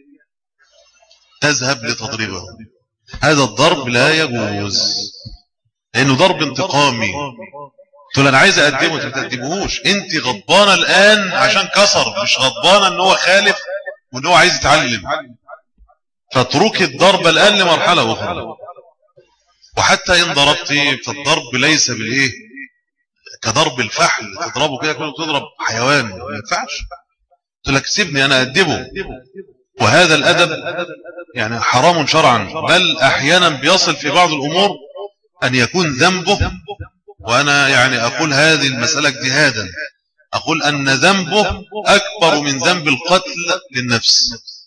تذهب لتضربه. هذا الضرب لا يجوز، لانه ضرب انتقامي. تقول انا عايز اقدمه، انت ما تقدمهوش. انت غضبانه الان عشان كسر، مش غضبانه ان هو خالف وان هو عايز يتعلم. فاترك الضرب الان لمرحله اخرى. وحتى ان ضربتي فالضرب ليس بالايه كضرب الفحل، تضربه كده كله تضرب حيوان، ما ينفعش. قلت لك سيبني أنا أدبه. وهذا الأدب يعني حرام شرعا، بل أحيانا بيصل في بعض الأمور أن يكون ذنبه، وأنا يعني أقول هذه المسألة اجتهادا، أقول أن ذنبه أكبر من ذنب القتل للنفس،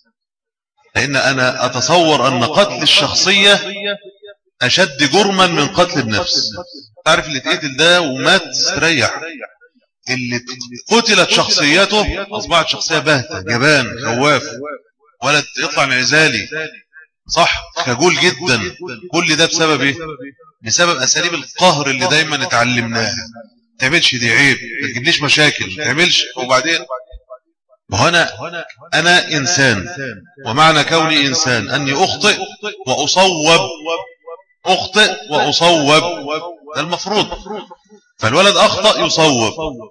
لأن أنا أتصور أن قتل الشخصية أشد جرما من قتل النفس. تعرف اللي اتقتل ده ومات استريح، اللي قتلت شخصيته أصبحت شخصية باهتة، جبان، خواف، ولد يطلع انعزالي، صح، خجول جدا. كل ده بسبب ايه؟ بسبب أساليب القهر اللي دايما اتعلمناها. ما تعملش، دي عيب، ما تجيبليش مشاكل، ما تعملش. وبعدين وهنا أنا إنسان، ومعنى كوني إنسان أني أخطئ وأصوب، أخطئ وأصوب، ده المفروض. فالولد أخطأ يصوب،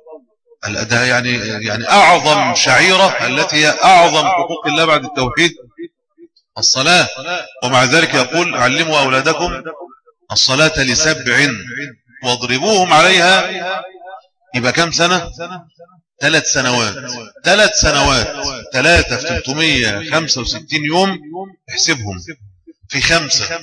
ده يعني يعني أعظم شعيرة التي هي أعظم حقوق الله بعد التوحيد، الصلاة. ومع ذلك يقول علموا أولادكم الصلاة لسبع واضربوهم عليها. يبقى كم سنة؟ ثلاث سنوات. ثلاث سنوات، ثلاثة في ثلاثمائة وخمسة وستين يوم، احسبهم في خمسة.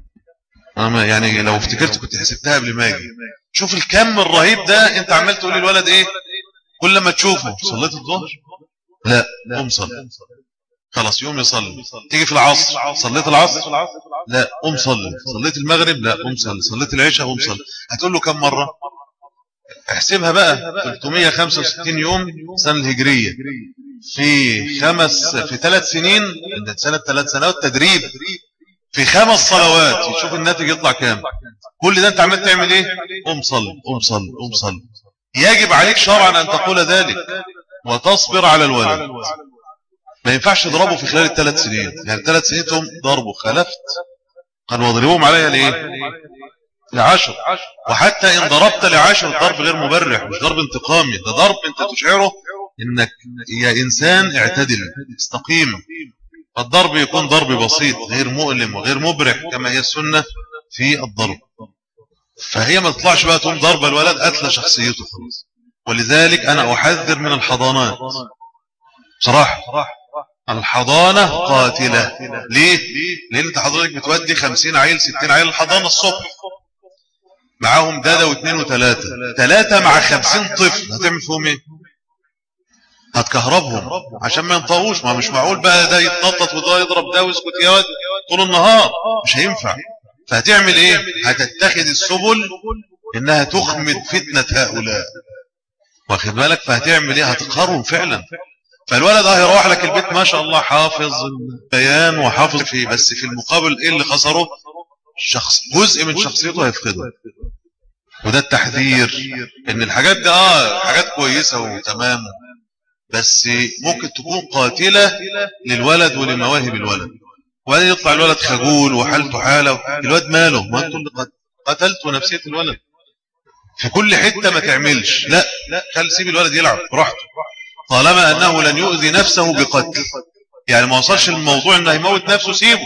يعني لو افتكرت كنت حسبتها قبل ما اجي. شوف الكم الرهيب ده. انت عمال تقول للولد ايه كل ما تشوفه؟ صليت الظهر؟ لا، قوم صلي. خلاص يوم يصلي. تيجي في العصر، صليت العصر؟ لا، قوم صلي. صليت المغرب؟ لا، قوم صلي. صليت العشاء؟ قوم صلي. هتقول له كم مرة؟ احسبها بقى. ثلاثمائة وخمسة وستين يوم سنة الهجرية في خمس في ثلاث سنين، سنة ثلاث سنوات تدريب في خمس صلوات، يشوف الناتج يطلع كام. كل ده انت عمال تعمل ايه؟ قوم صلي، قوم صلي، قوم صلي. يجب عليك شرعا ان تقول ذلك وتصبر على الولد. ما ينفعش تضربه في خلال الثلاث سنين. يعني ثلاث سنين تقوم ضربه، خلفت. قال واضربوهم عليها ليه؟ لعشر. وحتى ان ضربت لعشر الضرب غير مبرح، مش ضرب انتقامي، ده ضرب انت تشعره انك يا انسان اعتدل، استقيم. الضرب يكون ضرب بسيط غير مؤلم وغير مبرح كما هي السنة في الضرب. فهي ما تطلعش بقى تقوم ضرب الولد قتل شخصيته خلاص. ولذلك أنا أحذر من الحضانات بصراحة. الحضانة قاتلة. ليه؟ لأن انت حضرتك بتودي خمسين عيل ستين عيل الحضانة الصبح، معاهم دادة واثنين وثلاثة، ثلاثة مع خمسين طفل، هتعمل فيهم ايه؟ هتكهربهم عشان ما ينطقوش. ما مش معقول بقى ده يتنطط وده يضرب ده ويسكت يا واد طول النهار، مش هينفع. فهتعمل ايه؟ هتتخذ السبل انها تخمد فتنة هؤلاء، واخد بالك؟ فهتعمل ايه؟ هتقهرهم فعلا. فالولد اه يروح لك البيت ما شاء الله حافظ البيان وحافظ فيه، بس في المقابل ايه اللي خسره؟ شخص جزء من شخصيته هيفقده. وده التحذير، ان الحاجات دي اه حاجات كويسة وتمام، بس ممكن تكون قاتلة للولد ولمواهب الولد. وبعدين يطلع الولد خجول وحالته حالة، الولد ماله؟ ما انتم اللي قتلتوا نفسية الولد. في كل حتة ما تعملش، لا خل سيب الولد يلعب براحته طالما انه لن يؤذي نفسه بقتل. يعني ما وصلش الموضوع انه يموت نفسه، سيبه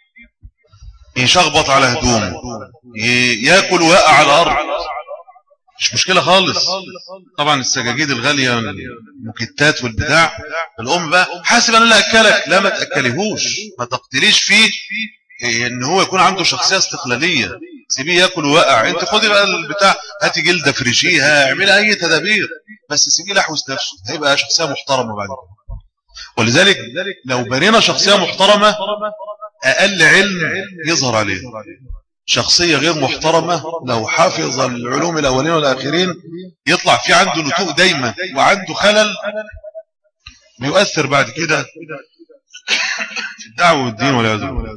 يشخبط على هدومه، ياكل ويقع على الارض، مش مشكلة خالص. طبعا السجاجيد الغالية المكتات والبتاع، الام بقى حاسب انا اللي اكلك، لا ما تاكليهوش، ما تقتليش فيه ان هو يكون عنده شخصية استقلالية. سيبيه ياكل ويقع، انت خدي بقى البتاع، هاتي جلدة فرشيها، اعملي اي تدابير، بس سيبيه يحوس نفسه، هيبقى شخصية محترمة بعد كده. ولذلك لو بنينا شخصية محترمة اقل علم يظهر عليه. شخصية غير محترمة لو حافظ العلوم الاولين والاخرين يطلع في عنده نتوء دايما وعنده خلل بيؤثر بعد كده في الدعوة والدين والعياذ بالله.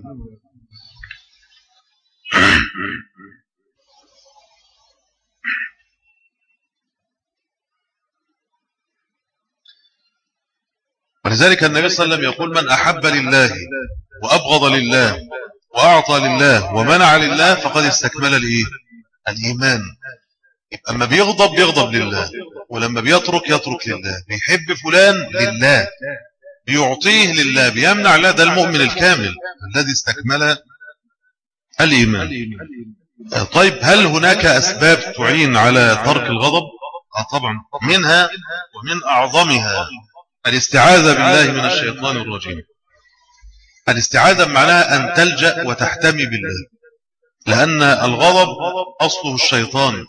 ولذلك النبي صلى الله عليه وسلم يقول من أحب لله وأبغض لله وأعطى لله ومنع لله فقد استكمل الإيه؟ الإيمان. يبقى أما بيغضب بيغضب لله، ولما بيترك يترك لله، بيحب فلان لله، بيعطيه لله، بيمنع له، ده المؤمن الكامل الذي استكمل الإيمان. طيب هل هناك أسباب تعين على ترك الغضب؟ آه طبعا، منها ومن أعظمها الاستعاذة بالله من الشيطان الرجيم. الاستعاذة معناها أن تلجأ وتحتمي بالله، لأن الغضب أصله الشيطان.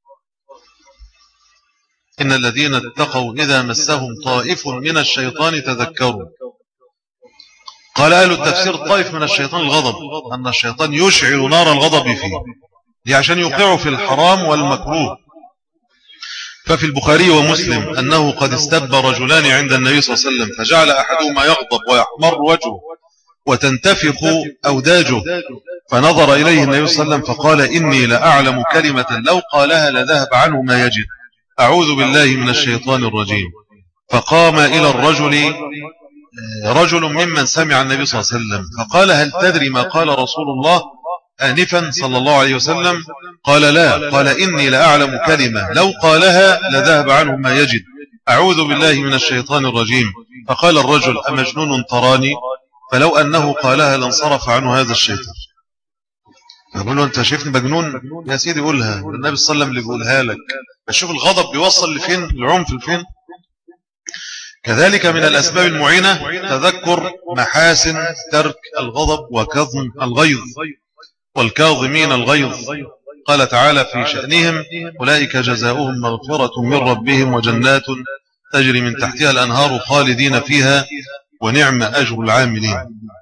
إن الذين اتقوا إذا مسهم طائف من الشيطان تذكروا. قال أهل التفسير طائف من الشيطان الغضب، أن الشيطان يشعل نار الغضب فيه، دي عشان يوقعوا في الحرام والمكروه. ففي البخاري ومسلم أنه قد استب رجلان عند النبي صلى الله عليه وسلم، فجعل أحدهما يغضب ويحمر وجهه وتنتفخ أوداجه، فنظر إليه النبي صلى الله عليه وسلم فقال: إني لأعلم كلمة لو قالها لذهب عنه ما يجد، أعوذ بالله من الشيطان الرجيم. فقام إلى الرجل رجل ممن سمع النبي صلى الله عليه وسلم فقال: هل تدري ما قال رسول الله آنفا صلى الله عليه وسلم؟ قال: لا. قال: إني لأعلم كلمة لو قالها لذهب عنه ما يجد، أعوذ بالله من الشيطان الرجيم. فقال الرجل: أمجنون تراني؟ فلو أنه قالها لانصرف عنه هذا الشيطان. يقول له: أنت شايفني مجنون؟ يا سيدي قولها، النبي صلى الله عليه وسلم اللي بيقولها لك. بشوف الغضب بيوصل لفين، العنف لفين. كذلك من الأسباب المعينة تذكر محاسن ترك الغضب وكظم الغيظ، والكاظمين الغيظ. قال تعالى في شأنهم: أولئك جزاؤهم مغفرة من ربهم وجنات تجري من تحتها الأنهار خالدين فيها ونعم أجر العاملين.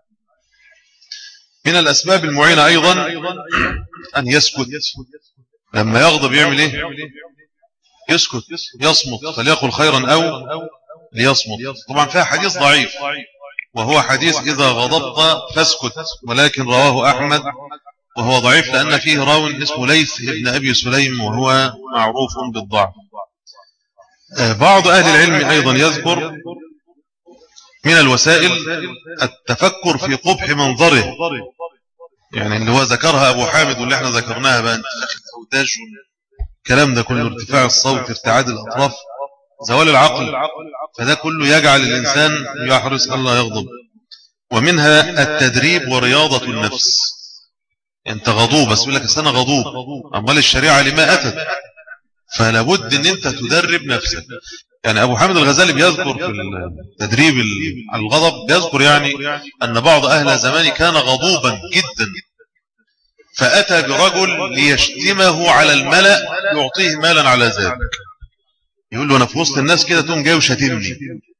من الأسباب المعينة أيضا أن يسكت. لما يغضب يعمل إيه؟ يسكت، يصمت، فليقل خيرا أو ليصمت. طبعا فيها حديث ضعيف، وهو حديث إذا غضبت فاسكت، ولكن رواه أحمد وهو ضعيف لأن فيه راو اسمه ليث ابن أبي سليم وهو معروف بالضعف. بعض أهل العلم أيضا يذكر من الوسائل التفكر في قبح منظره، يعني اللي هو ذكرها أبو حامد واللي احنا ذكرناها بقى، انتفاخ الأوداج والكلام ده كله، ارتفاع الصوت، ارتعاد الأطراف، زوال العقل، فده كله يجعل الإنسان يحرص ألا يغضب. ومنها التدريب ورياضة النفس. انت غضوب بس يقول لك أنا غضوب، أمال الشريعة لما أتت؟ فلابد ان انت تدرب نفسك. يعني أبو حامد الغزالي بيذكر في التدريب الغضب، بيذكر يعني أن بعض أهل زمان كان غضوبا جدا، فأتى برجل ليشتمه على الملأ يعطيه مالا على ذلك. يقول له: أنا في وسط الناس كده تقوم جاي وشتمني.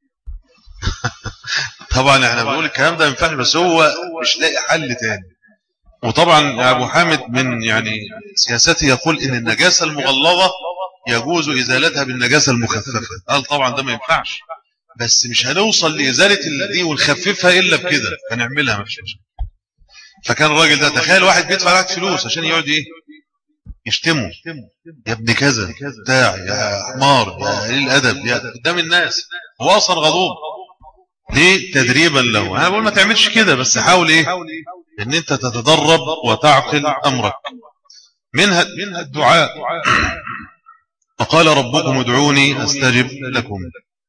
طبعا احنا بنقول الكلام ده ما ينفعش، بس هو مش لاقي حل تاني. وطبعا أبو حامد من يعني سياسته يقول إن النجاسة المغلظة يجوز إزالتها بالنجاسة المخففة. قال طبعا ده ما ينفعش، بس مش هنوصل لإزالة دي ونخففها إلا بكده، فنعملها مفيش مشكلة. فكان الراجل ده، تخيل واحد بيدفع لك فلوس عشان يقعد إيه يشتمه: يا ابن كذا بتاع، يا حمار، يا قليل الأدب، يا قدام الناس. هو أصلا غضوب. ليه؟ تدريبا له. أنا بقول ما تعملش كده، بس حاول إيه إن أنت تتدرب وتعقل أمرك. منها الدعاء. وقال ربكم ادعوني أستجب لكم.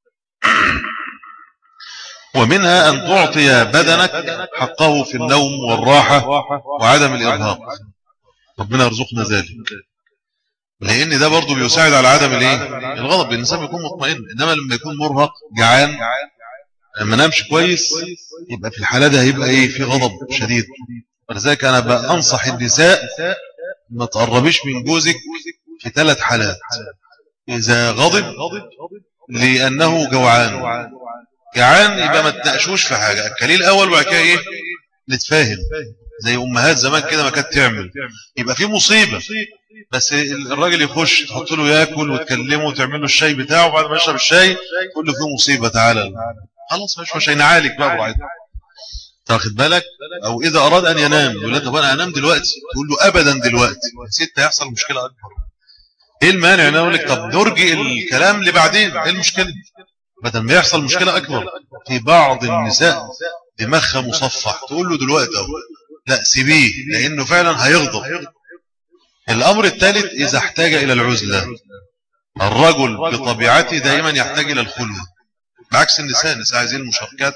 ومنها أن تعطي بدنك حقه في النوم والراحة وعدم الإرهاق. ربنا يرزقنا ذلك، لأن ده برضو بيساعد على عدم الايه الغضب. الإنسان يكون مطمئن، إنما لما يكون مرهق جعان لما نامش كويس يبقى في الحالة ده هيبقى إيه في غضب شديد. ولذلك أنا بأنصح النساء ما تقربيش من جوزك في ثلاث حالات: إذا غضب لأنه جوعان، جعان يبقى ما تناقشوش في حاجة، أكليه الأول وبعد كده إيه نتفاهم، زي أمهات زمان كده ما كانت تعمل. يبقى في مصيبة، بس الراجل يخش تحط له ياكل وتكلمه وتعمل له الشاي بتاعه، وبعد ما يشرب الشاي تقول له في مصيبة تعالى، خلاص مش مش هينعالك بقى براحتك، تاخد بالك. أو إذا أراد أن ينام يقول له: طب أنا أنام دلوقتي؟ تقول له: أبدا دلوقتي، ست هيحصل مشكلة أكبر. إيه المانع؟ أنا أقول لك طب نرجئ الكلام لبعدين، إيه المشكلة بدل ما يحصل مشكلة أكبر؟ في بعض النساء دماغها مصفح، تقول له دلوقتي أو لا سيبيه، لأنه فعلا هيغضب. الأمر الثالث: إذا احتاج إلى العزلة. الرجل بطبيعته دائما يحتاج إلى الخلوة، بعكس النساء. النساء عايزين المشاركات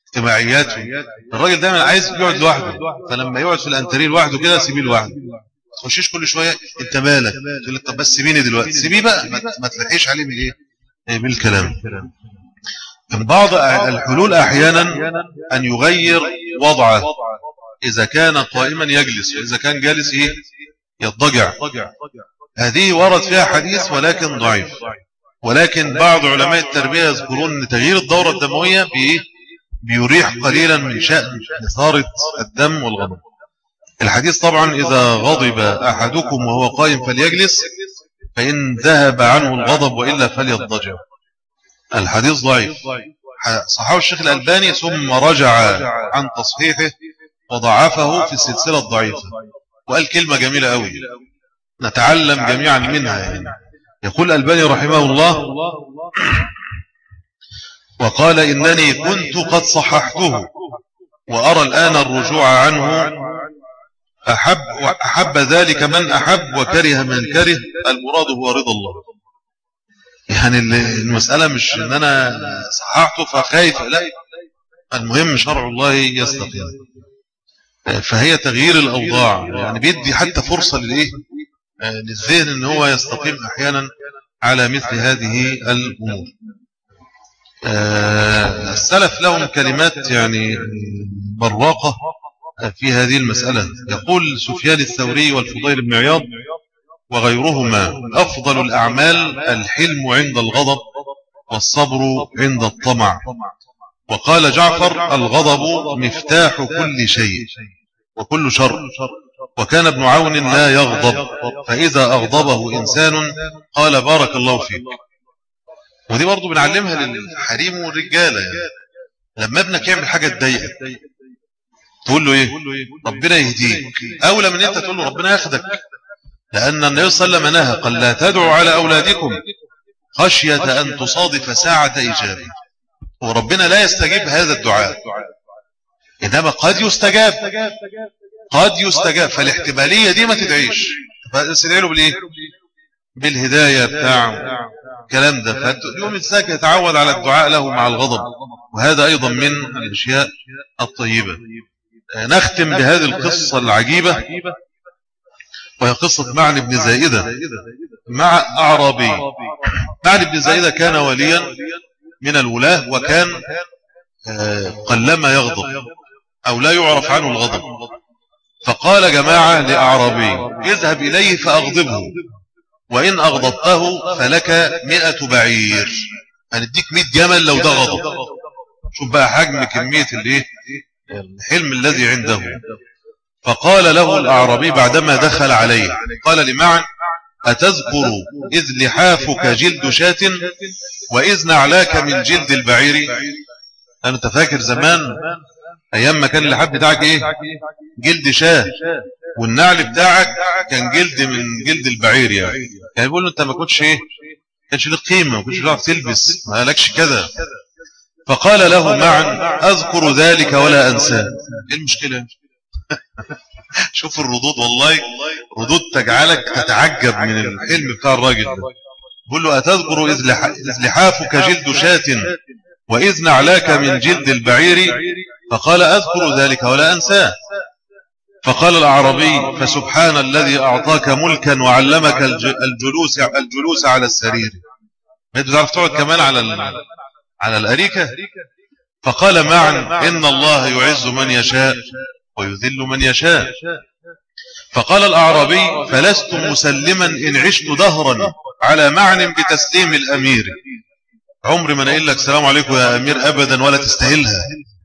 والاجتماعيات. الراجل دائما عايز يقعد لوحده، فلما يقعد في الانتريه لوحده كده سيبيه لوحده. تخشيش كل شويه انت مالك، تقول لك طب بس سيبيني دلوقتي، سيبيه بقى، ما تلحيش عليه بالايه، بالكلام. من بعض الحلول احيانا ان يغير وضعه، اذا كان قائما يجلس، واذا كان جالس ايه يضجع. هذه ورد فيها حديث ولكن ضعيف، ولكن بعض علماء التربية يذكرون ان تغيير الدورة الدموية بيريح قليلا من شأن إثارة الدم والغضب. الحديث طبعا إذا غضب أحدكم وهو قائم فليجلس، فإن ذهب عنه الغضب وإلا فليضجع. الحديث ضعيف، صححه الشيخ الألباني ثم رجع عن تصحيحه وضعفه في السلسلة الضعيفة، وقال كلمة جميلة قوي نتعلم جميعا منها. يعني يقول الألباني رحمه الله: وقال إنني كنت قد صححته وأرى الآن الرجوع عنه، أحب, أحب ذلك من أحب وكره من كره، المراد هو رضا الله. يعني المسألة مش إن أنا صححته فخايف، لا، المهم شرع الله يستقيم. فهي تغيير الأوضاع، يعني بيدي حتى فرصة للإيه، للذهن إن هو يستقيم أحيانا على مثل هذه الأمور. السلف لهم كلمات يعني براقة في هذه المسألة. يقول سفيان الثوري والفضيل بن عياض وغيرهما: أفضل الأعمال الحلم عند الغضب والصبر عند الطمع. وقال جعفر: الغضب مفتاح كل شيء وكل شر. وكان ابن عون لا يغضب، فإذا أغضبه إنسان قال: بارك الله فيك. ودي برضو بنعلمها للحريم والرجالة. يعني لما ابنك يعمل حاجة تضايقك تقول له ايه؟ ربنا يهديك، أولى من انت تقول له ربنا ياخدك. لأن النبي صلى الله عليه وسلم نهى، قال: لا تدعوا على أولادكم خشية أن تصادف ساعة إجابة. وربنا لا يستجيب هذا الدعاء، إنما قد يستجاب، قد يستجاب. فالاحتمالية دي ما تدعيش، فاستدعي له بالإيه؟ بالهداية بتاع الكلام ده. فاليوم الإنسان يتعود على الدعاء له مع الغضب، وهذا أيضا من الأشياء الطيبة. نختم بهذه القصة العجيبة، وهي قصة معن بن زائدة مع أعرابي. معن بن زائدة كان وليا من الولاة، وكان قلما يغضب أو لا يعرف عنه الغضب. فقال جماعة لأعرابي: اذهب إليه فأغضبه، وإن أغضبته فلك مئة بعير، هنديك مئة جمل لو ده غضب. شوف بقى حجم كمية الحلم الذي عنده. فقال له الأعرابي بعدما دخل عليه، قال لمعن: أتذكر إذ لحافك جلد شاة وإذ نعلاك من جلد البعير؟ أنت فاكر زمان أيام ما كان اللحاف بتاعك إيه؟ جلد شاة، والنعل بتاعك كان جلد من جلد البعير. يعني يعني بيقول له أنت ما كنتش إيه؟ كانش لك قيمة، ما كنتش تعرف تلبس، ما لكش كذا. فقال له معن: أذكر ذلك ولا أنساه. إيه المشكلة؟ شوف الردود، والله ردود تجعلك تتعجب من الحلم بتاع الراجل ده. بيقول له: أتذكر إذ لحافك جلد شاة وإذ نعلاك من جلد البعير؟ فقال: أذكر ذلك ولا أنساه. فقال الأعرابي: فسبحان الذي أعطاك ملكا وعلمك الجلوس الجلوس على السرير. ما تعرف تقعد كمان على على الأريكة. فقال معن: إن الله يعز من يشاء ويذل من يشاء. فقال الأعرابي: فلست مسلما إن عشت دهرا على معن بتسليم الأمير. عمري ما نقول لك السلام عليكم يا أمير أبدا ولا تستهلها.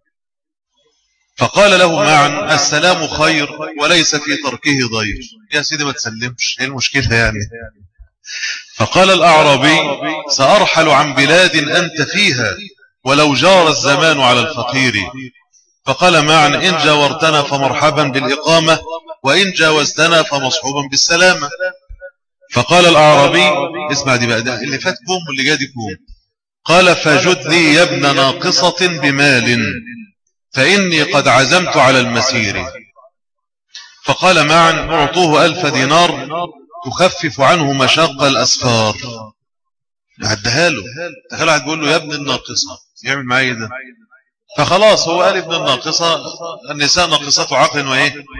فقال له معن: السلام خير وليس في تركه ضير. يا سيدي ما تسلمش، ايه المشكلة يعني؟ فقال الأعرابي: سأرحل عن بلاد أنت فيها ولو جار الزمان على الفقير. فقال معن: إن جاورتنا فمرحبا بالإقامة، وإن جاوزتنا فمصحوبا بالسلامة. فقال الأعرابي: اسمع دي بقى، ده اللي فات كوم واللي جادي كوم. قال: فجد لي يا ابن ناقصة بمال، فإني قد عزمت على المسير. فقال معن: أعطوه ألف دينار تخفف عنه مشاق الأسفار. عدها له، تخيل واحد بيقول له يا ابن الناقصة، يعمل معايا ده؟ فخلاص هو قال ابن الناقصة، النساء ناقصات عقل وإيه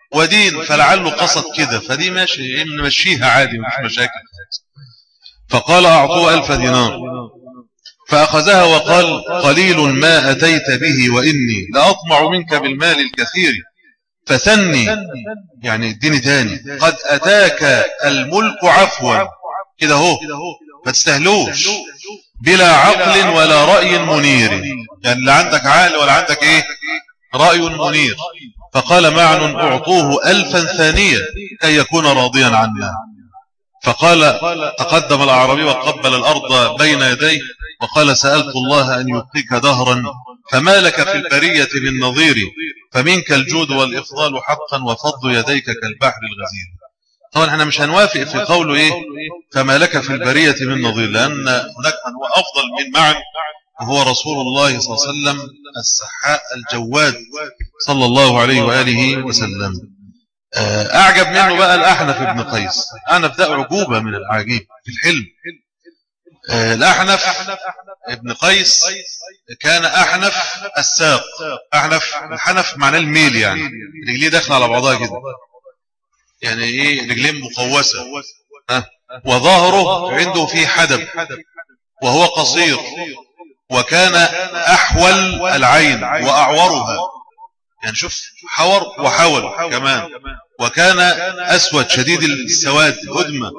ودين، فلعله قصد كده، فدي ماشي نمشيها عادي مفيش مشاكل. فقال أعطوه ألف دينار، فأخذها وقال قليل ما أتيت به وإني لأطمع منك بالمال الكثير فثني، يعني اديني تاني، قد أتاك الملك عفوا كده هو، ما تستهلوش، بلا عقل ولا رأي منير، يعني لا عندك عقل ولا عندك ايه رأي منير. فقال معن أعطوه ألفا ثانية كي يكون راضيا عنا. فقال تقدم الأعرابي وقبل الأرض بين يديه وقال سألت الله أن يبقيك دهرا فما لك في البرية من نظير، فمنك الجود والإفضال حقا وفضل يديك كالبحر الغزير. طبعا احنا مش هنوافق في قوله ايه فما لك في البرية من نظير، لأن هناك من هو أفضل من معن وهو رسول الله صلى الله عليه وسلم السحاء الجواد صلى الله عليه وآله وسلم. أعجب منه بقى الأحنف ابن قيس. أحنف ده أعجوبة من العجيب في الحلم. الأحنف ابن قيس كان أحنف الساق، أحنف الحنف معناه الميل، يعني رجليه داخله على بعضها كده، يعني ايه رجلين مقوسة، ها وظهره عنده فيه حدب وهو قصير، وكان أحول العين وأعورها، يعني شوف حور وحول كمان، وكان أسود شديد السواد الأدمى،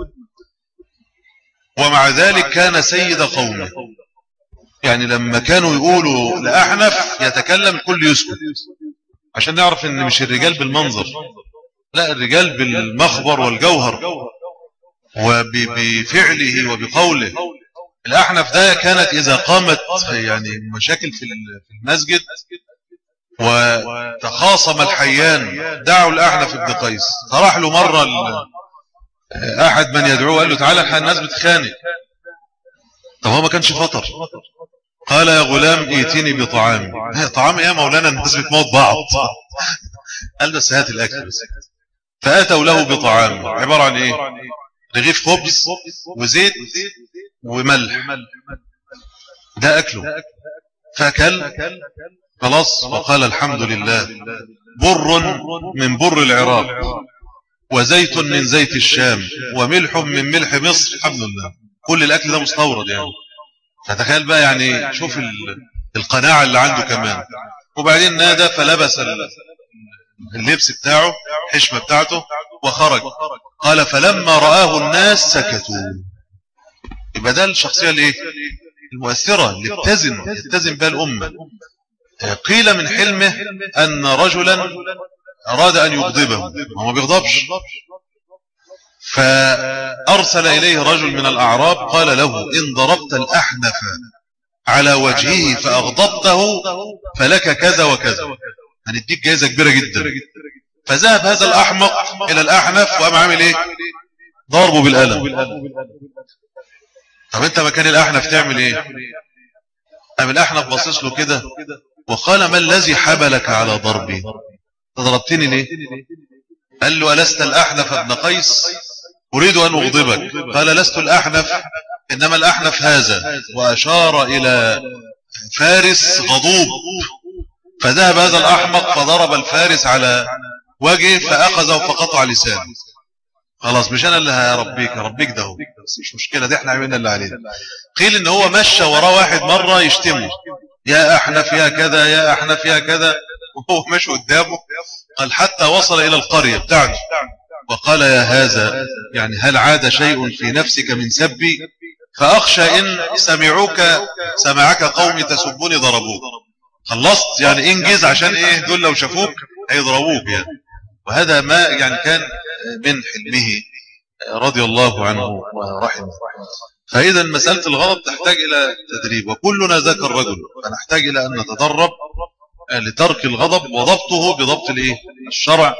ومع ذلك كان سيد قومه. يعني لما كانوا يقولوا لأحنف يتكلم الكل يسكت، عشان نعرف ان مش الرجال بالمنظر، لا الرجال بالمخبر والجوهر وبفعله وبقوله. الأحنف ده كانت إذا قامت يعني مشاكل في المسجد وتخاصم الحيان دعوا الأحنف ابن قيس، فراح له مرة أحد من يدعوه قال له تعالى الناس بتخانق. طب هو ما كانش فطر، قال يا غلام ائتني بطعام. طعام ايه يا مولانا الناس بتموت بعض؟ قال بس هات الأكل بس. فأتوا له بطعام عبارة عن ايه رغيف خبز وزيت وملح، ده أكله. فأكل خلاص وقال الحمد لله، بر من بر العراق وزيت من زيت الشام وملح من ملح مصر، الحمد لله. كل الأكل ده مستورد يعني. فتخيل بقى يعني شوف القناعة اللي عنده كمان. وبعدين نادى فلبس اللبس بتاعه الحشمة بتاعته وخرج. قال فلما رآه الناس سكتوا. يبقى ده الشخصية الايه المؤثرة اللي ابتزن ابتزن بها الأمة. قيل من حلمه أن رجلا أراد أن يغضبه، هو ما بيغضبش، فأرسل إليه رجل من الأعراب قال له إن ضربت الأحنف على وجهه فأغضبته فلك كذا وكذا، هنديك جائزة كبيرة جدا. فذهب هذا الأحمق إلى الأحنف وقام عامل إيه ضربه بالقلم. طب أنت مكان الأحنف تعمل إيه؟ قام الأحنف بصص له كده وقال ما الذي حبلك على ضربي؟ ضربتني ليه؟ قال له ألست الأحنف ابن قيس؟ أريد أن أغضبك. قال لست الأحنف إنما الأحنف هذا، وأشار إلى فارس غضوب. فذهب هذا الأحمق فضرب الفارس على وجهه فأخذه فقطع لسانه. خلاص مش أنا اللي هربيك، هربيك ده هو، بس مش مشكلة دي احنا عملنا اللي علينا. قيل إن هو مشى وراه واحد مرة يشتمه يا أحنف يا كذا يا أحنف يا كذا، وهو ماشي قدامه. قال حتى وصل إلى القرية بتاعته وقال يا هذا يعني هل عاد شيء في نفسك من سبي؟ فأخشى إن سمعوك سمعك قومي تسبوني ضربوك. خلصت يعني انجز عشان ايه دول لو شافوك هيضربوك يعني. وهذا ما يعني كان من حلمه رضي الله عنه ورحمه. فإذا مسألة الغضب تحتاج إلى تدريب، وكلنا ذاك الرجل، فنحتاج إلى أن نتدرب لترك الغضب وضبطه بضبط الايه الشرع.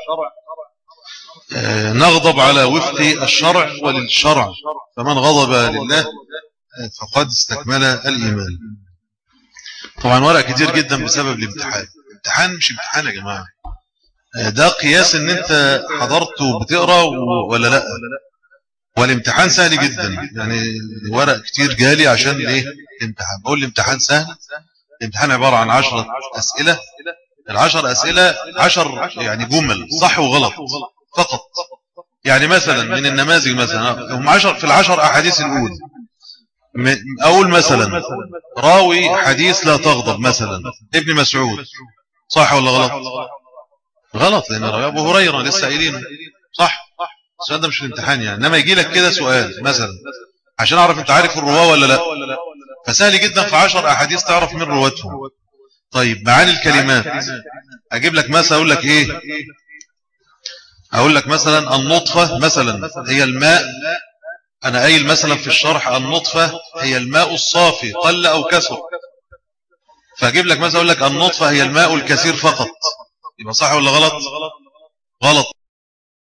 نغضب على وفق الشرع وللشرع، فمن غضب لله فقد استكمل الإيمان. طبعا ورق كتير جدا بسبب الامتحان. الامتحان مش امتحان يا جماعة، ده قياس ان انت حضرت وبتقرأ ولا لا. والامتحان سهل جدا، يعني ورق كتير جالي عشان ايه الامتحان. بقول الامتحان سهل. الامتحان عبارة عن عشرة أسئلة العشر أسئلة عشر يعني جمل صح وغلط فقط. يعني مثلا من النماذج مثلا هم عشر في العشر أحاديث الأولى، أقول مثلا راوي حديث لا تغضب مثلا ابن مسعود، صح ولا غلط؟ غلط، لأن راوي أبو هريرة لسه قايلينه، صح؟ السؤال ده مش الامتحان يعني، انما يجي لك كده سؤال مثلا عشان اعرف انت عارف الرواه ولا لا، فسهل جدا في عشر احاديث تعرف من رواتهم. طيب معاني الكلمات، اجيب لك مثلا اقول لك ايه، اقول لك مثلا النطفه مثلا هي الماء، انا قايل مثلا في الشرح النطفه هي الماء الصافي قل او كثر، فاجيب لك مثلا اقول لك النطفه هي الماء الكثير فقط، يبقى صح ولا غلط؟ غلط.